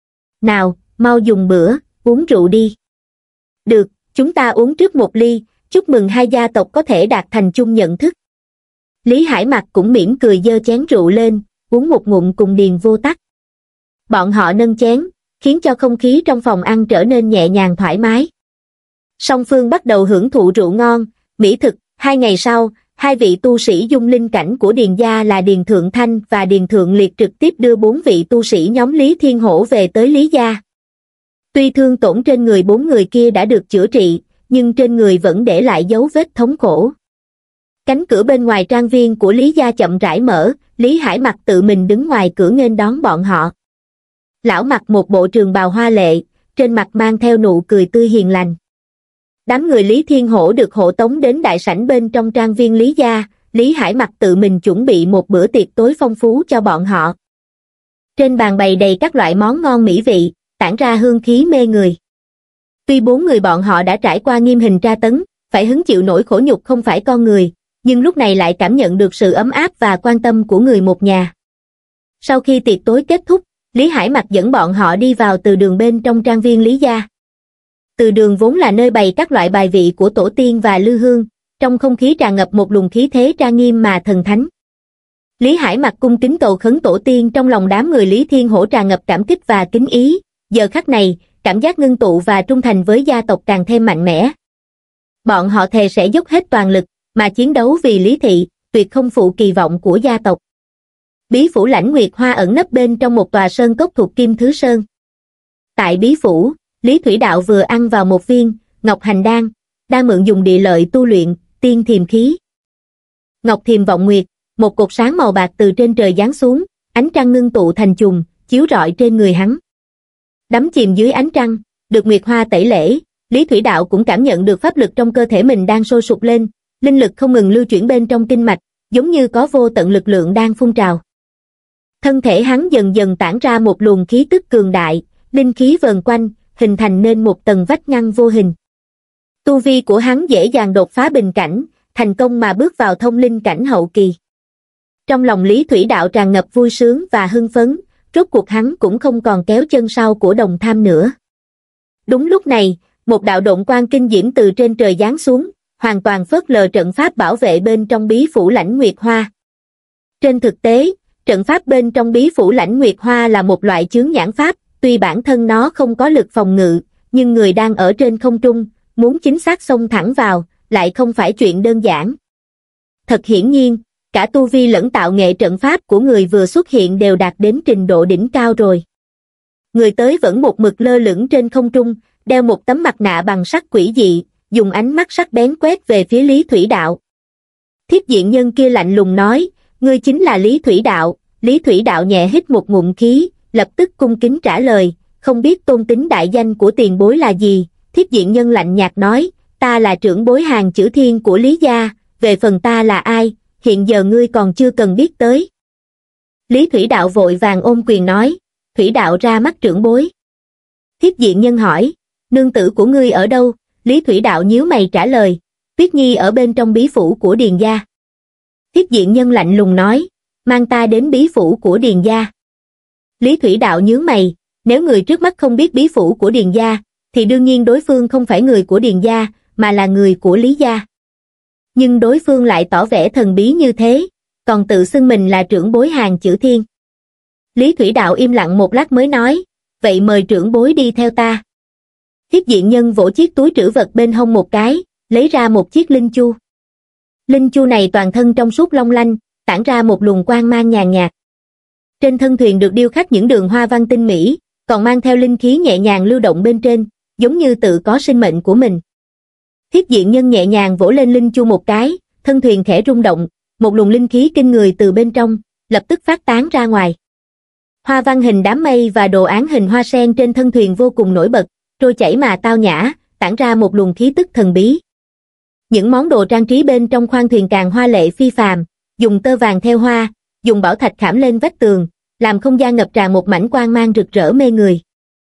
Nào, mau dùng bữa, uống rượu đi. Được, chúng ta uống trước một ly, chúc mừng hai gia tộc có thể đạt thành chung nhận thức. Lý Hải Mặc cũng mỉm cười giơ chén rượu lên, uống một ngụm cùng Điền Vô Tắc. Bọn họ nâng chén, khiến cho không khí trong phòng ăn trở nên nhẹ nhàng thoải mái. Song phương bắt đầu hưởng thụ rượu ngon, mỹ thực. Hai ngày sau, hai vị tu sĩ dung linh cảnh của Điền gia là Điền Thượng Thanh và Điền Thượng Liệt trực tiếp đưa bốn vị tu sĩ nhóm Lý Thiên Hổ về tới Lý gia. Tuy thương tổn trên người bốn người kia đã được chữa trị, nhưng trên người vẫn để lại dấu vết thống khổ. Cánh cửa bên ngoài trang viên của Lý gia chậm rãi mở, Lý Hải Mặc tự mình đứng ngoài cửa nghênh đón bọn họ. Lão mặc một bộ trường bào hoa lệ, trên mặt mang theo nụ cười tươi hiền lành. Đám người Lý Thiên Hổ được hộ tống đến đại sảnh bên trong trang viên Lý gia, Lý Hải Mặc tự mình chuẩn bị một bữa tiệc tối phong phú cho bọn họ. Trên bàn bày đầy các loại món ngon mỹ vị, tản ra hương khí mê người. Tuy bốn người bọn họ đã trải qua nghiêm hình tra tấn, phải hứng chịu nỗi khổ nhục không phải con người, nhưng lúc này lại cảm nhận được sự ấm áp và quan tâm của người một nhà. Sau khi tiệc tối kết thúc, Lý Hải Mặc dẫn bọn họ đi vào từ đường bên trong trang viên Lý gia. Từ đường vốn là nơi bày các loại bài vị của tổ tiên và lư hương, trong không khí tràn ngập một luồng khí thế trang nghiêm mà thần thánh. Lý Hải Mặc cung kính cầu khấn tổ tiên, trong lòng đám người Lý Thiên Hổ tràn ngập cảm kích và kính ý, giờ khắc này, cảm giác ngưng tụ và trung thành với gia tộc càng thêm mạnh mẽ. Bọn họ thề sẽ dốc hết toàn lực, mà chiến đấu vì Lý thị, tuyệt không phụ kỳ vọng của gia tộc. Bí phủ Lãnh Nguyệt Hoa ẩn nấp bên trong một tòa sơn cốc thuộc Kim Thứ Sơn. Tại bí phủ, Lý Thủy Đạo vừa ăn vào một viên Ngọc Hành Đan, đang mượn dùng địa lợi tu luyện Tiên Thiềm Khí. Ngọc Thiềm Vọng Nguyệt, một cột sáng màu bạc từ trên trời giáng xuống, ánh trăng ngưng tụ thành chùm, chiếu rọi trên người hắn. Đắm chìm dưới ánh trăng, được Nguyệt Hoa tẩy lễ, Lý Thủy Đạo cũng cảm nhận được pháp lực trong cơ thể mình đang sôi sục lên, linh lực không ngừng lưu chuyển bên trong kinh mạch, giống như có vô tận lực lượng đang phun trào. Thân thể hắn dần dần tản ra một luồng khí tức cường đại, linh khí vờn quanh, hình thành nên một tầng vách ngăn vô hình. Tu vi của hắn dễ dàng đột phá bình cảnh, thành công mà bước vào thông linh cảnh hậu kỳ. Trong lòng Lý Thủy Đạo tràn ngập vui sướng và hưng phấn, rốt cuộc hắn cũng không còn kéo chân sau của đồng tham nữa. Đúng lúc này, một đạo độn quang kinh diễm từ trên trời giáng xuống, hoàn toàn phớt lờ trận pháp bảo vệ bên trong bí phủ Lãnh Nguyệt Hoa. Trên thực tế, trận pháp bên trong bí phủ Lãnh Nguyệt Hoa là một loại chướng nhãn pháp, tuy bản thân nó không có lực phòng ngự, nhưng người đang ở trên không trung, muốn chính xác xông thẳng vào, lại không phải chuyện đơn giản. Thật hiển nhiên, cả tu vi lẫn tạo nghệ trận pháp của người vừa xuất hiện đều đạt đến trình độ đỉnh cao rồi. Người tới vẫn một mực lơ lửng trên không trung, đeo một tấm mặt nạ bằng sắt quỷ dị, dùng ánh mắt sắc bén quét về phía Lý Thủy Đạo. Thiết diện nhân kia lạnh lùng nói, ngươi chính là Lý Thủy Đạo. Lý Thủy Đạo nhẹ hít một ngụm khí, lập tức cung kính trả lời, không biết tôn tính đại danh của tiền bối là gì. Thiết diện nhân lạnh nhạt nói, ta là trưởng bối Hàng Chữ Thiên của Lý gia, về phần ta là ai, hiện giờ ngươi còn chưa cần biết tới. Lý Thủy Đạo vội vàng ôm quyền nói, Thủy Đạo ra mắt trưởng bối. Thiết diện nhân hỏi, nương tử của ngươi ở đâu? Lý Thủy Đạo nhíu mày trả lời, Tuyết Nhi ở bên trong bí phủ của Điền gia. Thiết diện nhân lạnh lùng nói, mang ta đến bí phủ của Điền gia. Lý Thủy Đạo nhướng mày, nếu người trước mắt không biết bí phủ của Điền gia, thì đương nhiên đối phương không phải người của Điền gia, mà là người của Lý gia. Nhưng đối phương lại tỏ vẻ thần bí như thế, còn tự xưng mình là trưởng bối Hàng Chữ Thiên. Lý Thủy Đạo im lặng một lát mới nói, vậy mời trưởng bối đi theo ta. Thiết diện nhân vỗ chiếc túi trữ vật bên hông một cái, lấy ra một chiếc linh chu. Linh chu này toàn thân trong suốt long lanh, tản ra một luồng quang mang nhàn nhạt. Trên thân thuyền được điêu khắc những đường hoa văn tinh mỹ, còn mang theo linh khí nhẹ nhàng lưu động bên trên, giống như tự có sinh mệnh của mình. Thiết diện nhân nhẹ nhàng vỗ lên linh chu một cái, thân thuyền khẽ rung động, một luồng linh khí kinh người từ bên trong, lập tức phát tán ra ngoài. Hoa văn hình đám mây và đồ án hình hoa sen trên thân thuyền vô cùng nổi bật, trôi chảy mà tao nhã, tản ra một luồng khí tức thần bí. Những món đồ trang trí bên trong khoang thuyền càng hoa lệ phi phàm, dùng tơ vàng thêu hoa, dùng bảo thạch khảm lên vách tường, làm không gian ngập tràn một mảnh quang mang rực rỡ mê người.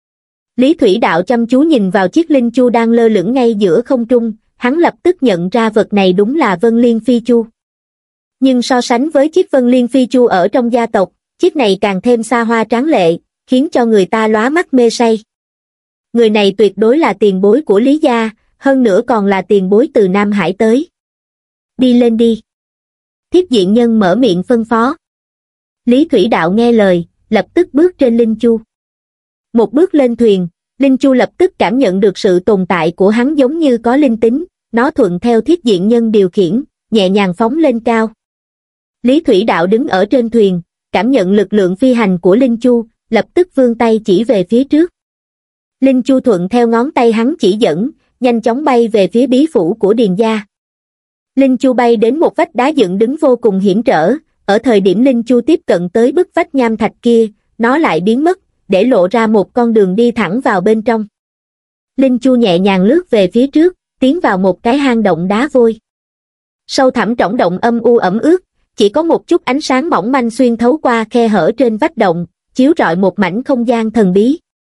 Lý Thủy Đạo chăm chú nhìn vào chiếc linh chu đang lơ lửng ngay giữa không trung, hắn lập tức nhận ra vật này đúng là Vân Liên Phi Chu. Nhưng so sánh với chiếc Vân Liên Phi Chu ở trong gia tộc, chiếc này càng thêm xa hoa tráng lệ, khiến cho người ta lóa mắt mê say. Người này tuyệt đối là tiền bối của Lý gia, hơn nữa còn là tiền bối từ Nam Hải tới. Đi lên đi. Thiết diện nhân mở miệng phân phó. Lý Thủy Đạo nghe lời, lập tức bước trên linh chu. Một bước lên thuyền, linh chu lập tức cảm nhận được sự tồn tại của hắn giống như có linh tính, nó thuận theo thiết diện nhân điều khiển, nhẹ nhàng phóng lên cao. Lý Thủy Đạo đứng ở trên thuyền, cảm nhận lực lượng phi hành của linh chu, lập tức vươn tay chỉ về phía trước. Linh chu thuận theo ngón tay hắn chỉ dẫn, nhanh chóng bay về phía bí phủ của Điền gia. Linh chu bay đến một vách đá dựng đứng vô cùng hiểm trở, ở thời điểm linh chu tiếp cận tới bức vách nham thạch kia, nó lại biến mất, để lộ ra một con đường đi thẳng vào bên trong. Linh chu nhẹ nhàng lướt về phía trước, tiến vào một cái hang động đá vôi. Sâu thẳm trỏng động âm u ẩm ướt, chỉ có một chút ánh sáng mỏng manh xuyên thấu qua khe hở trên vách động, chiếu rọi một mảnh không gian thần bí.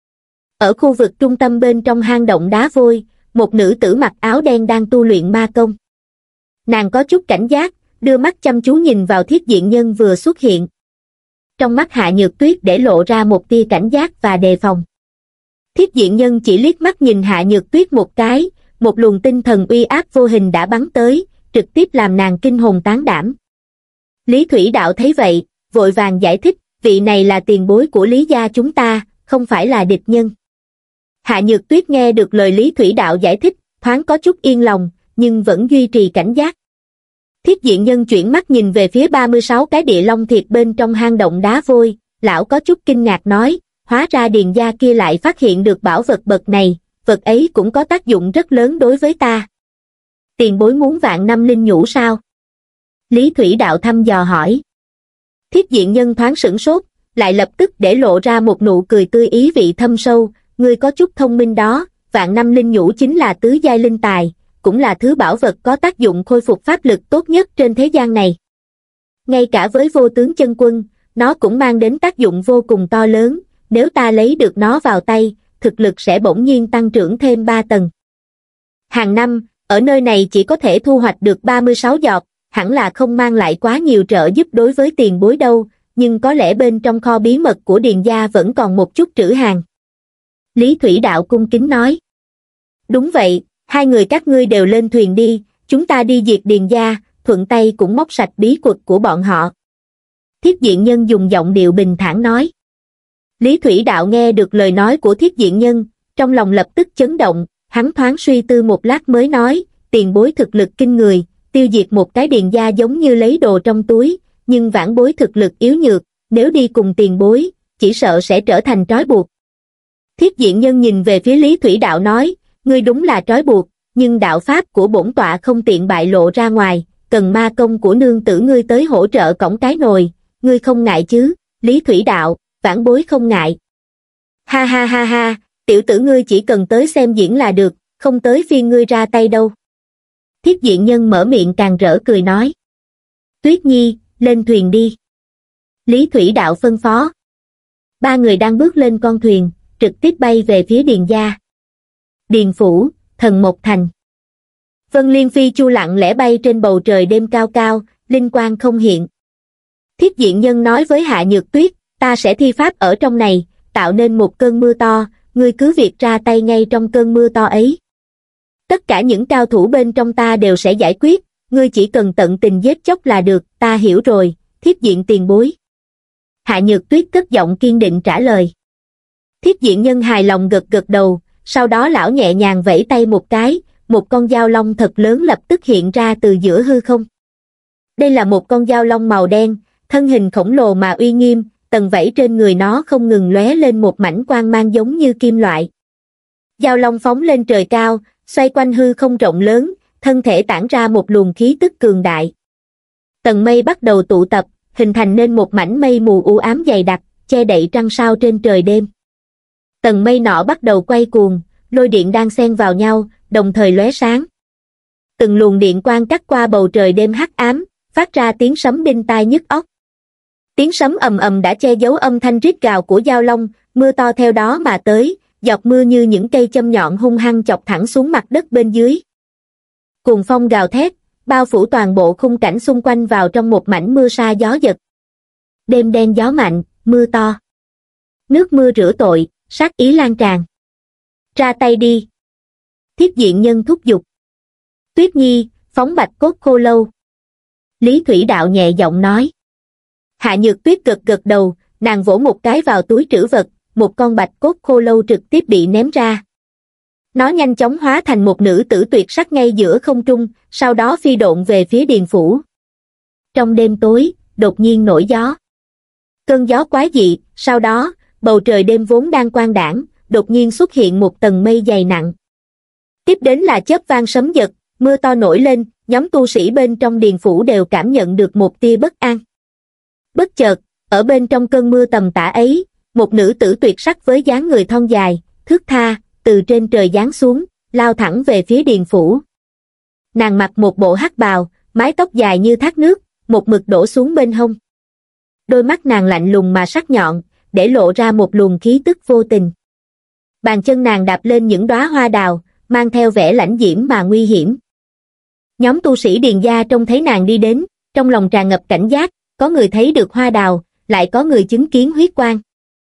Ở khu vực trung tâm bên trong hang động đá vôi, một nữ tử mặc áo đen đang tu luyện ma công. Nàng có chút cảnh giác, đưa mắt chăm chú nhìn vào thiết diện nhân vừa xuất hiện. Trong mắt Hạ Nhược Tuyết để lộ ra một tia cảnh giác và đề phòng. Thiết diện nhân chỉ liếc mắt nhìn Hạ Nhược Tuyết một cái, một luồng tinh thần uy áp vô hình đã bắn tới, trực tiếp làm nàng kinh hồn tán đảm. Lý Thủy Đạo thấy vậy, vội vàng giải thích, vị này là tiền bối của Lý gia chúng ta, không phải là địch nhân. Hạ Nhược Tuyết nghe được lời Lý Thủy Đạo giải thích, thoáng có chút yên lòng, nhưng vẫn duy trì cảnh giác. Thiết diện nhân chuyển mắt nhìn về phía ba mươi sáu cái địa long thiệt bên trong hang động đá vôi, lão có chút kinh ngạc nói, hóa ra Điền gia kia lại phát hiện được bảo vật bậc này, vật ấy cũng có tác dụng rất lớn đối với ta. Tiền bối muốn vạn năm linh nhũ sao? Lý Thủy Đạo thăm dò hỏi. Thiết diện nhân thoáng sửng sốt, lại lập tức để lộ ra một nụ cười tươi ý vị thâm sâu, ngươi có chút thông minh đó, vạn năm linh nhũ chính là tứ giai linh tài, cũng là thứ bảo vật có tác dụng khôi phục pháp lực tốt nhất trên thế gian này. Ngay cả với vô tướng chân quân, nó cũng mang đến tác dụng vô cùng to lớn, nếu ta lấy được nó vào tay, thực lực sẽ bỗng nhiên tăng trưởng thêm ba tầng. Hàng năm, ở nơi này chỉ có thể thu hoạch được ba mươi sáu giọt, hẳn là không mang lại quá nhiều trợ giúp đối với tiền bối đâu, nhưng có lẽ bên trong kho bí mật của Điền gia vẫn còn một chút trữ hàng. Lý Thủy Đạo cung kính nói. Đúng vậy, hai người các ngươi đều lên thuyền đi, chúng ta đi diệt Điền gia, thuận tay cũng móc sạch bí quật của bọn họ. Thiết diện nhân dùng giọng điệu bình thản nói. Lý Thủy Đạo nghe được lời nói của thiết diện nhân, trong lòng lập tức chấn động, hắn thoáng suy tư một lát mới nói, tiền bối thực lực kinh người, tiêu diệt một cái Điền gia giống như lấy đồ trong túi, nhưng vãn bối thực lực yếu nhược, nếu đi cùng tiền bối, chỉ sợ sẽ trở thành trói buộc. Thiết diện nhân nhìn về phía Lý Thủy Đạo nói, ngươi đúng là trói buộc, nhưng đạo pháp của bổn tọa không tiện bại lộ ra ngoài, cần ma công của nương tử ngươi tới hỗ trợ cõng cái nồi, ngươi không ngại chứ? Lý Thủy Đạo, vãn bối không ngại. Ha ha ha ha, tiểu tử ngươi chỉ cần tới xem diễn là được, không tới phiên ngươi ra tay đâu. Thiết diện nhân mở miệng càng rỡ cười nói. Tuyết Nhi, lên thuyền đi. Lý Thủy Đạo phân phó. Ba người đang bước lên con thuyền, trực tiếp bay về phía Điền gia. Điền phủ, Thần Mộc Thành. Vân Liên Phi Chu lặng lẽ bay trên bầu trời đêm cao cao, linh quang không hiện. Thiết diện nhân nói với Hạ Nhược Tuyết, ta sẽ thi pháp ở trong này, tạo nên một cơn mưa to, ngươi cứ việc ra tay ngay trong cơn mưa to ấy. Tất cả những cao thủ bên trong ta đều sẽ giải quyết, ngươi chỉ cần tận tình giết chóc là được, ta hiểu rồi, thiết diện tiền bối. Hạ Nhược Tuyết cất giọng kiên định trả lời. Thiết diện nhân hài lòng gật gật đầu, sau đó lão nhẹ nhàng vẫy tay một cái, một con dao long thật lớn lập tức hiện ra từ giữa hư không. Đây là một con dao long màu đen, thân hình khổng lồ mà uy nghiêm, tầng vảy trên người nó không ngừng lóe lên một mảnh quang mang giống như kim loại. Dao long phóng lên trời cao, xoay quanh hư không rộng lớn, thân thể tản ra một luồng khí tức cường đại. Tầng mây bắt đầu tụ tập, hình thành nên một mảnh mây mù u ám dày đặc, che đậy trăng sao trên trời đêm. Tầng mây nọ bắt đầu quay cuồng, lôi điện đang xen vào nhau, đồng thời lóe sáng. Từng luồng điện quang cắt qua bầu trời đêm hắc ám, phát ra tiếng sấm đinh tai nhức óc. Tiếng sấm ầm ầm đã che giấu âm thanh rít gào của dao long, mưa to theo đó mà tới, giọt mưa như những cây châm nhọn hung hăng chọc thẳng xuống mặt đất bên dưới. Cuồng phong gào thét, bao phủ toàn bộ khung cảnh xung quanh vào trong một mảnh mưa sa gió giật. Đêm đen gió mạnh, mưa to. Nước mưa rửa tội, sát ý lan tràn. Ra tay đi. Thiết diện nhân thúc giục. Tuyết Nhi, phóng bạch cốt khô lâu. Lý Thủy Đạo nhẹ giọng nói. Hạ Nhược Tuyết gật gật đầu, nàng vỗ một cái vào túi trữ vật, một con bạch cốt khô lâu trực tiếp bị ném ra. Nó nhanh chóng hóa thành một nữ tử tuyệt sắc ngay giữa không trung, sau đó phi độn về phía Điền phủ. Trong đêm tối, đột nhiên nổi gió. Cơn gió quái dị, sau đó, bầu trời đêm vốn đang quang đãng, đột nhiên xuất hiện một tầng mây dày nặng. Tiếp đến là chớp vang sấm giật, mưa to nổi lên, nhóm tu sĩ bên trong Điền phủ đều cảm nhận được một tia bất an. Bất chợt, ở bên trong cơn mưa tầm tã ấy, một nữ tử tuyệt sắc với dáng người thon dài, thướt tha, từ trên trời giáng xuống, lao thẳng về phía Điền phủ. Nàng mặc một bộ hắc bào, mái tóc dài như thác nước, một mực đổ xuống bên hông. Đôi mắt nàng lạnh lùng mà sắc nhọn, để lộ ra một luồng khí tức vô tình. Bàn chân nàng đạp lên những đóa hoa đào, mang theo vẻ lãnh diễm mà nguy hiểm. Nhóm tu sĩ Điền gia trông thấy nàng đi đến, trong lòng tràn ngập cảnh giác, có người thấy được hoa đào, lại có người chứng kiến huyết quang.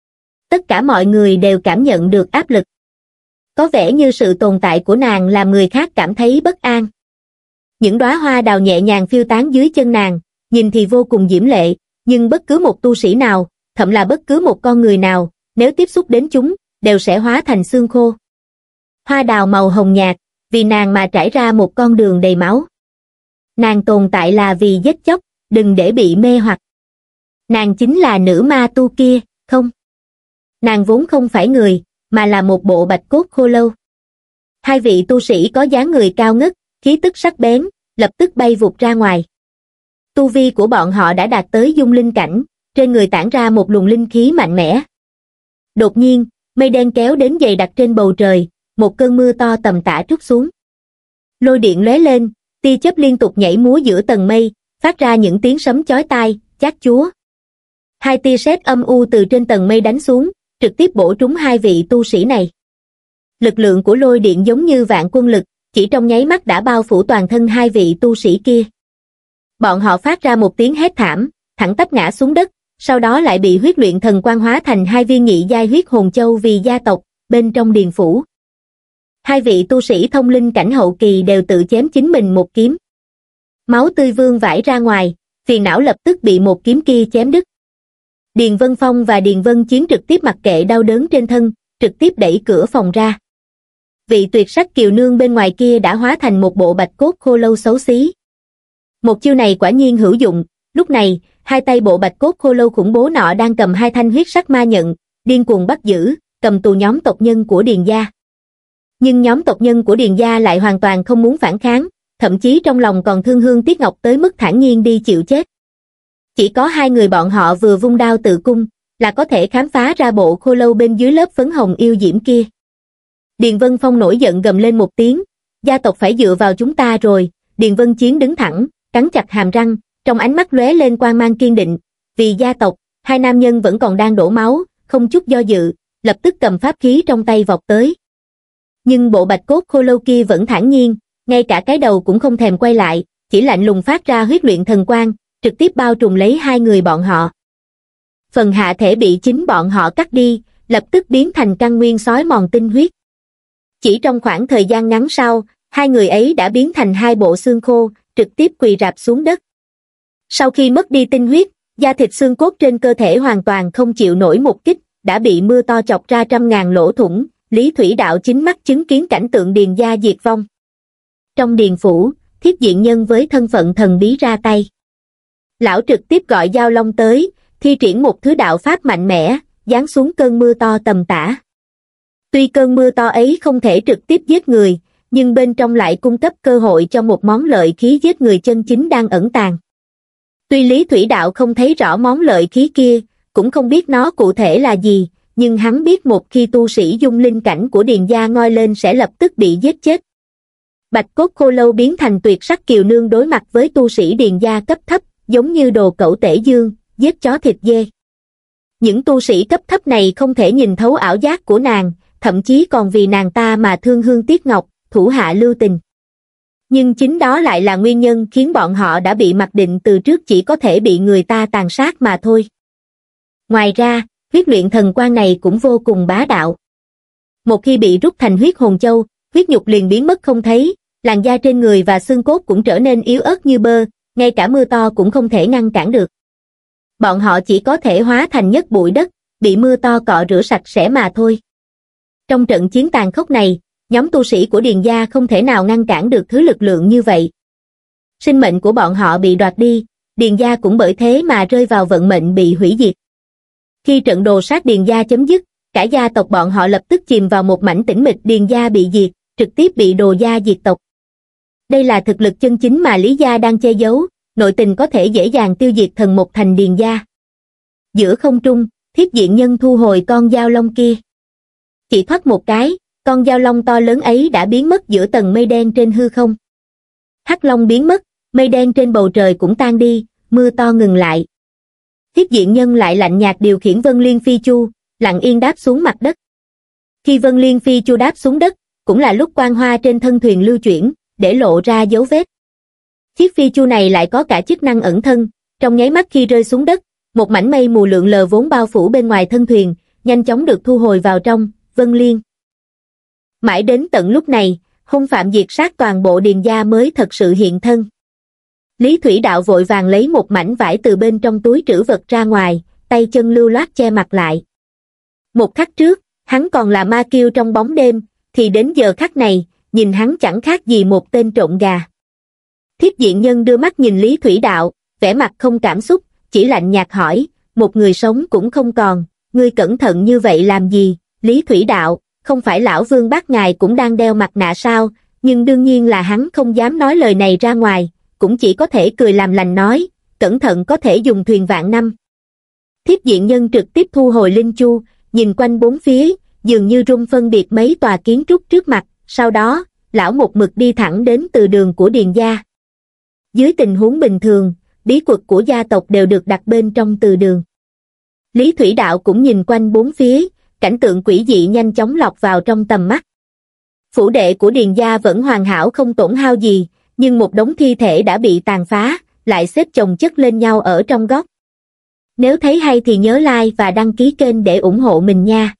Tất cả mọi người đều cảm nhận được áp lực. Có vẻ như sự tồn tại của nàng làm người khác cảm thấy bất an. Những đóa hoa đào nhẹ nhàng phiêu tán dưới chân nàng, nhìn thì vô cùng diễm lệ, nhưng bất cứ một tu sĩ nào, thậm là bất cứ một con người nào, nếu tiếp xúc đến chúng, đều sẽ hóa thành xương khô. Hoa đào màu hồng nhạt, vì nàng mà trải ra một con đường đầy máu. Nàng tồn tại là vì giết chóc, đừng để bị mê hoặc. Nàng chính là nữ ma tu kia, không? Nàng vốn không phải người, mà là một bộ bạch cốt khô lâu. Hai vị tu sĩ có dáng người cao ngất, khí tức sắc bén, lập tức bay vụt ra ngoài. Tu vi của bọn họ đã đạt tới dung linh cảnh, trên người tản ra một luồng linh khí mạnh mẽ. Đột nhiên, mây đen kéo đến dày đặc trên bầu trời, một cơn mưa to tầm tã trút xuống. Lôi điện lóe lên, tia chớp liên tục nhảy múa giữa tầng mây, phát ra những tiếng sấm chói tai, chát chúa. Hai tia sét âm u từ trên tầng mây đánh xuống, trực tiếp bổ trúng hai vị tu sĩ này. Lực lượng của lôi điện giống như vạn quân lực, chỉ trong nháy mắt đã bao phủ toàn thân hai vị tu sĩ kia. Bọn họ phát ra một tiếng hét thảm, thẳng tắp ngã xuống đất, sau đó lại bị huyết luyện thần quang hóa thành hai viên nhị giai huyết hồn châu vì gia tộc, bên trong Điền phủ. Hai vị tu sĩ thông linh cảnh hậu kỳ đều tự chém chính mình một kiếm. Máu tươi vương vãi ra ngoài, phiền não lập tức bị một kiếm kia chém đứt. Điền Vân Phong và Điền Vân Chiến trực tiếp mặc kệ đau đớn trên thân, trực tiếp đẩy cửa phòng ra. Vị tuyệt sắc kiều nương bên ngoài kia đã hóa thành một bộ bạch cốt khô lâu xấu xí. Một chiêu này quả nhiên hữu dụng, lúc này, hai tay bộ bạch cốt khô lâu khủng bố nọ đang cầm hai thanh huyết sắc ma nhận, điên cuồng bắt giữ, cầm tù nhóm tộc nhân của Điền gia. Nhưng nhóm tộc nhân của Điền gia lại hoàn toàn không muốn phản kháng, thậm chí trong lòng còn thương hương tiếc ngọc tới mức thản nhiên đi chịu chết. Chỉ có hai người bọn họ vừa vung đao tự cung, là có thể khám phá ra bộ khô lâu bên dưới lớp phấn hồng yêu diễm kia. Điền Vân Phong nổi giận gầm lên một tiếng, gia tộc phải dựa vào chúng ta rồi. Điền Vân Chiến đứng thẳng, cắn chặt hàm răng, trong ánh mắt lóe lên quang mang kiên định. Vì gia tộc, hai nam nhân vẫn còn đang đổ máu, không chút do dự, lập tức cầm pháp khí trong tay vọt tới. Nhưng bộ bạch cốt khô lâu kia vẫn thản nhiên, ngay cả cái đầu cũng không thèm quay lại, chỉ lạnh lùng phát ra huyết luyện thần quang, trực tiếp bao trùm lấy hai người bọn họ. Phần hạ thể bị chính bọn họ cắt đi, lập tức biến thành căn nguyên sói mòn tinh huyết. Chỉ trong khoảng thời gian ngắn sau, hai người ấy đã biến thành hai bộ xương khô, trực tiếp quỳ rạp xuống đất. Sau khi mất đi tinh huyết, da thịt xương cốt trên cơ thể hoàn toàn không chịu nổi một kích, đã bị mưa to chọc ra trăm ngàn lỗ thủng. Lý Thủy Đạo chính mắt chứng kiến cảnh tượng Điền gia diệt vong. Trong Điền phủ, Thiết Diện Nhân với thân phận thần bí ra tay. Lão trực tiếp gọi Giao Long tới, thi triển một thứ đạo pháp mạnh mẽ, giáng xuống cơn mưa to tầm tã. Tuy cơn mưa to ấy không thể trực tiếp giết người, nhưng bên trong lại cung cấp cơ hội cho một món lợi khí giết người chân chính đang ẩn tàng. Tuy Lý Thủy Đạo không thấy rõ món lợi khí kia, cũng không biết nó cụ thể là gì, nhưng hắn biết một khi tu sĩ dung linh cảnh của Điền gia ngoi lên sẽ lập tức bị giết chết. Bạch cốt khô lâu biến thành tuyệt sắc kiều nương đối mặt với tu sĩ Điền gia cấp thấp, giống như đồ cẩu tể dương, giết chó thịt dê. Những tu sĩ cấp thấp này không thể nhìn thấu ảo giác của nàng, thậm chí còn vì nàng ta mà thương hương tiếc ngọc, thủ hạ lưu tình. Nhưng chính đó lại là nguyên nhân khiến bọn họ đã bị mặc định từ trước chỉ có thể bị người ta tàn sát mà thôi. Ngoài ra, huyết luyện thần quan này cũng vô cùng bá đạo. Một khi bị rút thành huyết hồn châu, huyết nhục liền biến mất không thấy, làn da trên người và xương cốt cũng trở nên yếu ớt như bơ, ngay cả mưa to cũng không thể ngăn cản được. Bọn họ chỉ có thể hóa thành nhất bụi đất, bị mưa to cọ rửa sạch sẽ mà thôi. Trong trận chiến tàn khốc này, nhóm tu sĩ của Điền gia không thể nào ngăn cản được thứ lực lượng như vậy. Sinh mệnh của bọn họ bị đoạt đi, Điền gia cũng bởi thế mà rơi vào vận mệnh bị hủy diệt. Khi trận đồ sát Điền gia chấm dứt, cả gia tộc bọn họ lập tức chìm vào một mảnh tĩnh mịch. Điền gia bị diệt, trực tiếp bị Đồ gia diệt tộc. Đây là thực lực chân chính mà Lý gia đang che giấu, nội tình có thể dễ dàng tiêu diệt thần một thành Điền gia. Giữa không trung, Thiết Diện Nhân thu hồi con dao long kia. Chỉ thoát một cái, con dao long to lớn ấy đã biến mất giữa tầng mây đen trên hư không. Hắc long biến mất, mây đen trên bầu trời cũng tan đi, mưa to ngừng lại. Thiết Diện Nhân lại lạnh nhạt điều khiển Vân Liên Phi Chu, lặng yên đáp xuống mặt đất. Khi Vân Liên Phi Chu đáp xuống đất, cũng là lúc quang hoa trên thân thuyền lưu chuyển, để lộ ra dấu vết. Chiếc phi chu này lại có cả chức năng ẩn thân, trong nháy mắt khi rơi xuống đất, một mảnh mây mù lượn lờ vốn bao phủ bên ngoài thân thuyền, nhanh chóng được thu hồi vào trong Vân Liên. Mãi đến tận lúc này, hung phạm diệt sát toàn bộ Điền gia mới thật sự hiện thân. Lý Thủy Đạo vội vàng lấy một mảnh vải từ bên trong túi trữ vật ra ngoài, tay chân lưu loát che mặt lại. Một khắc trước, hắn còn là ma kiêu trong bóng đêm, thì đến giờ khắc này, nhìn hắn chẳng khác gì một tên trộm gà. Thiết Diện Nhân đưa mắt nhìn Lý Thủy Đạo, vẻ mặt không cảm xúc, chỉ lạnh nhạt hỏi, một người sống cũng không còn, ngươi cẩn thận như vậy làm gì? Lý Thủy Đạo, không phải lão Vương Bác ngài cũng đang đeo mặt nạ sao? Nhưng đương nhiên là hắn không dám nói lời này ra ngoài, cũng chỉ có thể cười làm lành nói, cẩn thận có thể dùng thuyền vạn năm. Thiết Diện Nhân trực tiếp thu hồi linh chu, nhìn quanh bốn phía, dường như rung phân biệt mấy tòa kiến trúc trước mặt, sau đó, lão một mực đi thẳng đến từ đường của Điền gia. Dưới tình huống bình thường, bí thuật của gia tộc đều được đặt bên trong từ đường. Lý Thủy Đạo cũng nhìn quanh bốn phía, cảnh tượng quỷ dị nhanh chóng lọt vào trong tầm mắt. Phủ đệ của Điền gia vẫn hoàn hảo không tổn hao gì, nhưng một đống thi thể đã bị tàn phá, lại xếp chồng chất lên nhau ở trong góc. Nếu thấy hay thì nhớ like và đăng ký kênh để ủng hộ mình nha.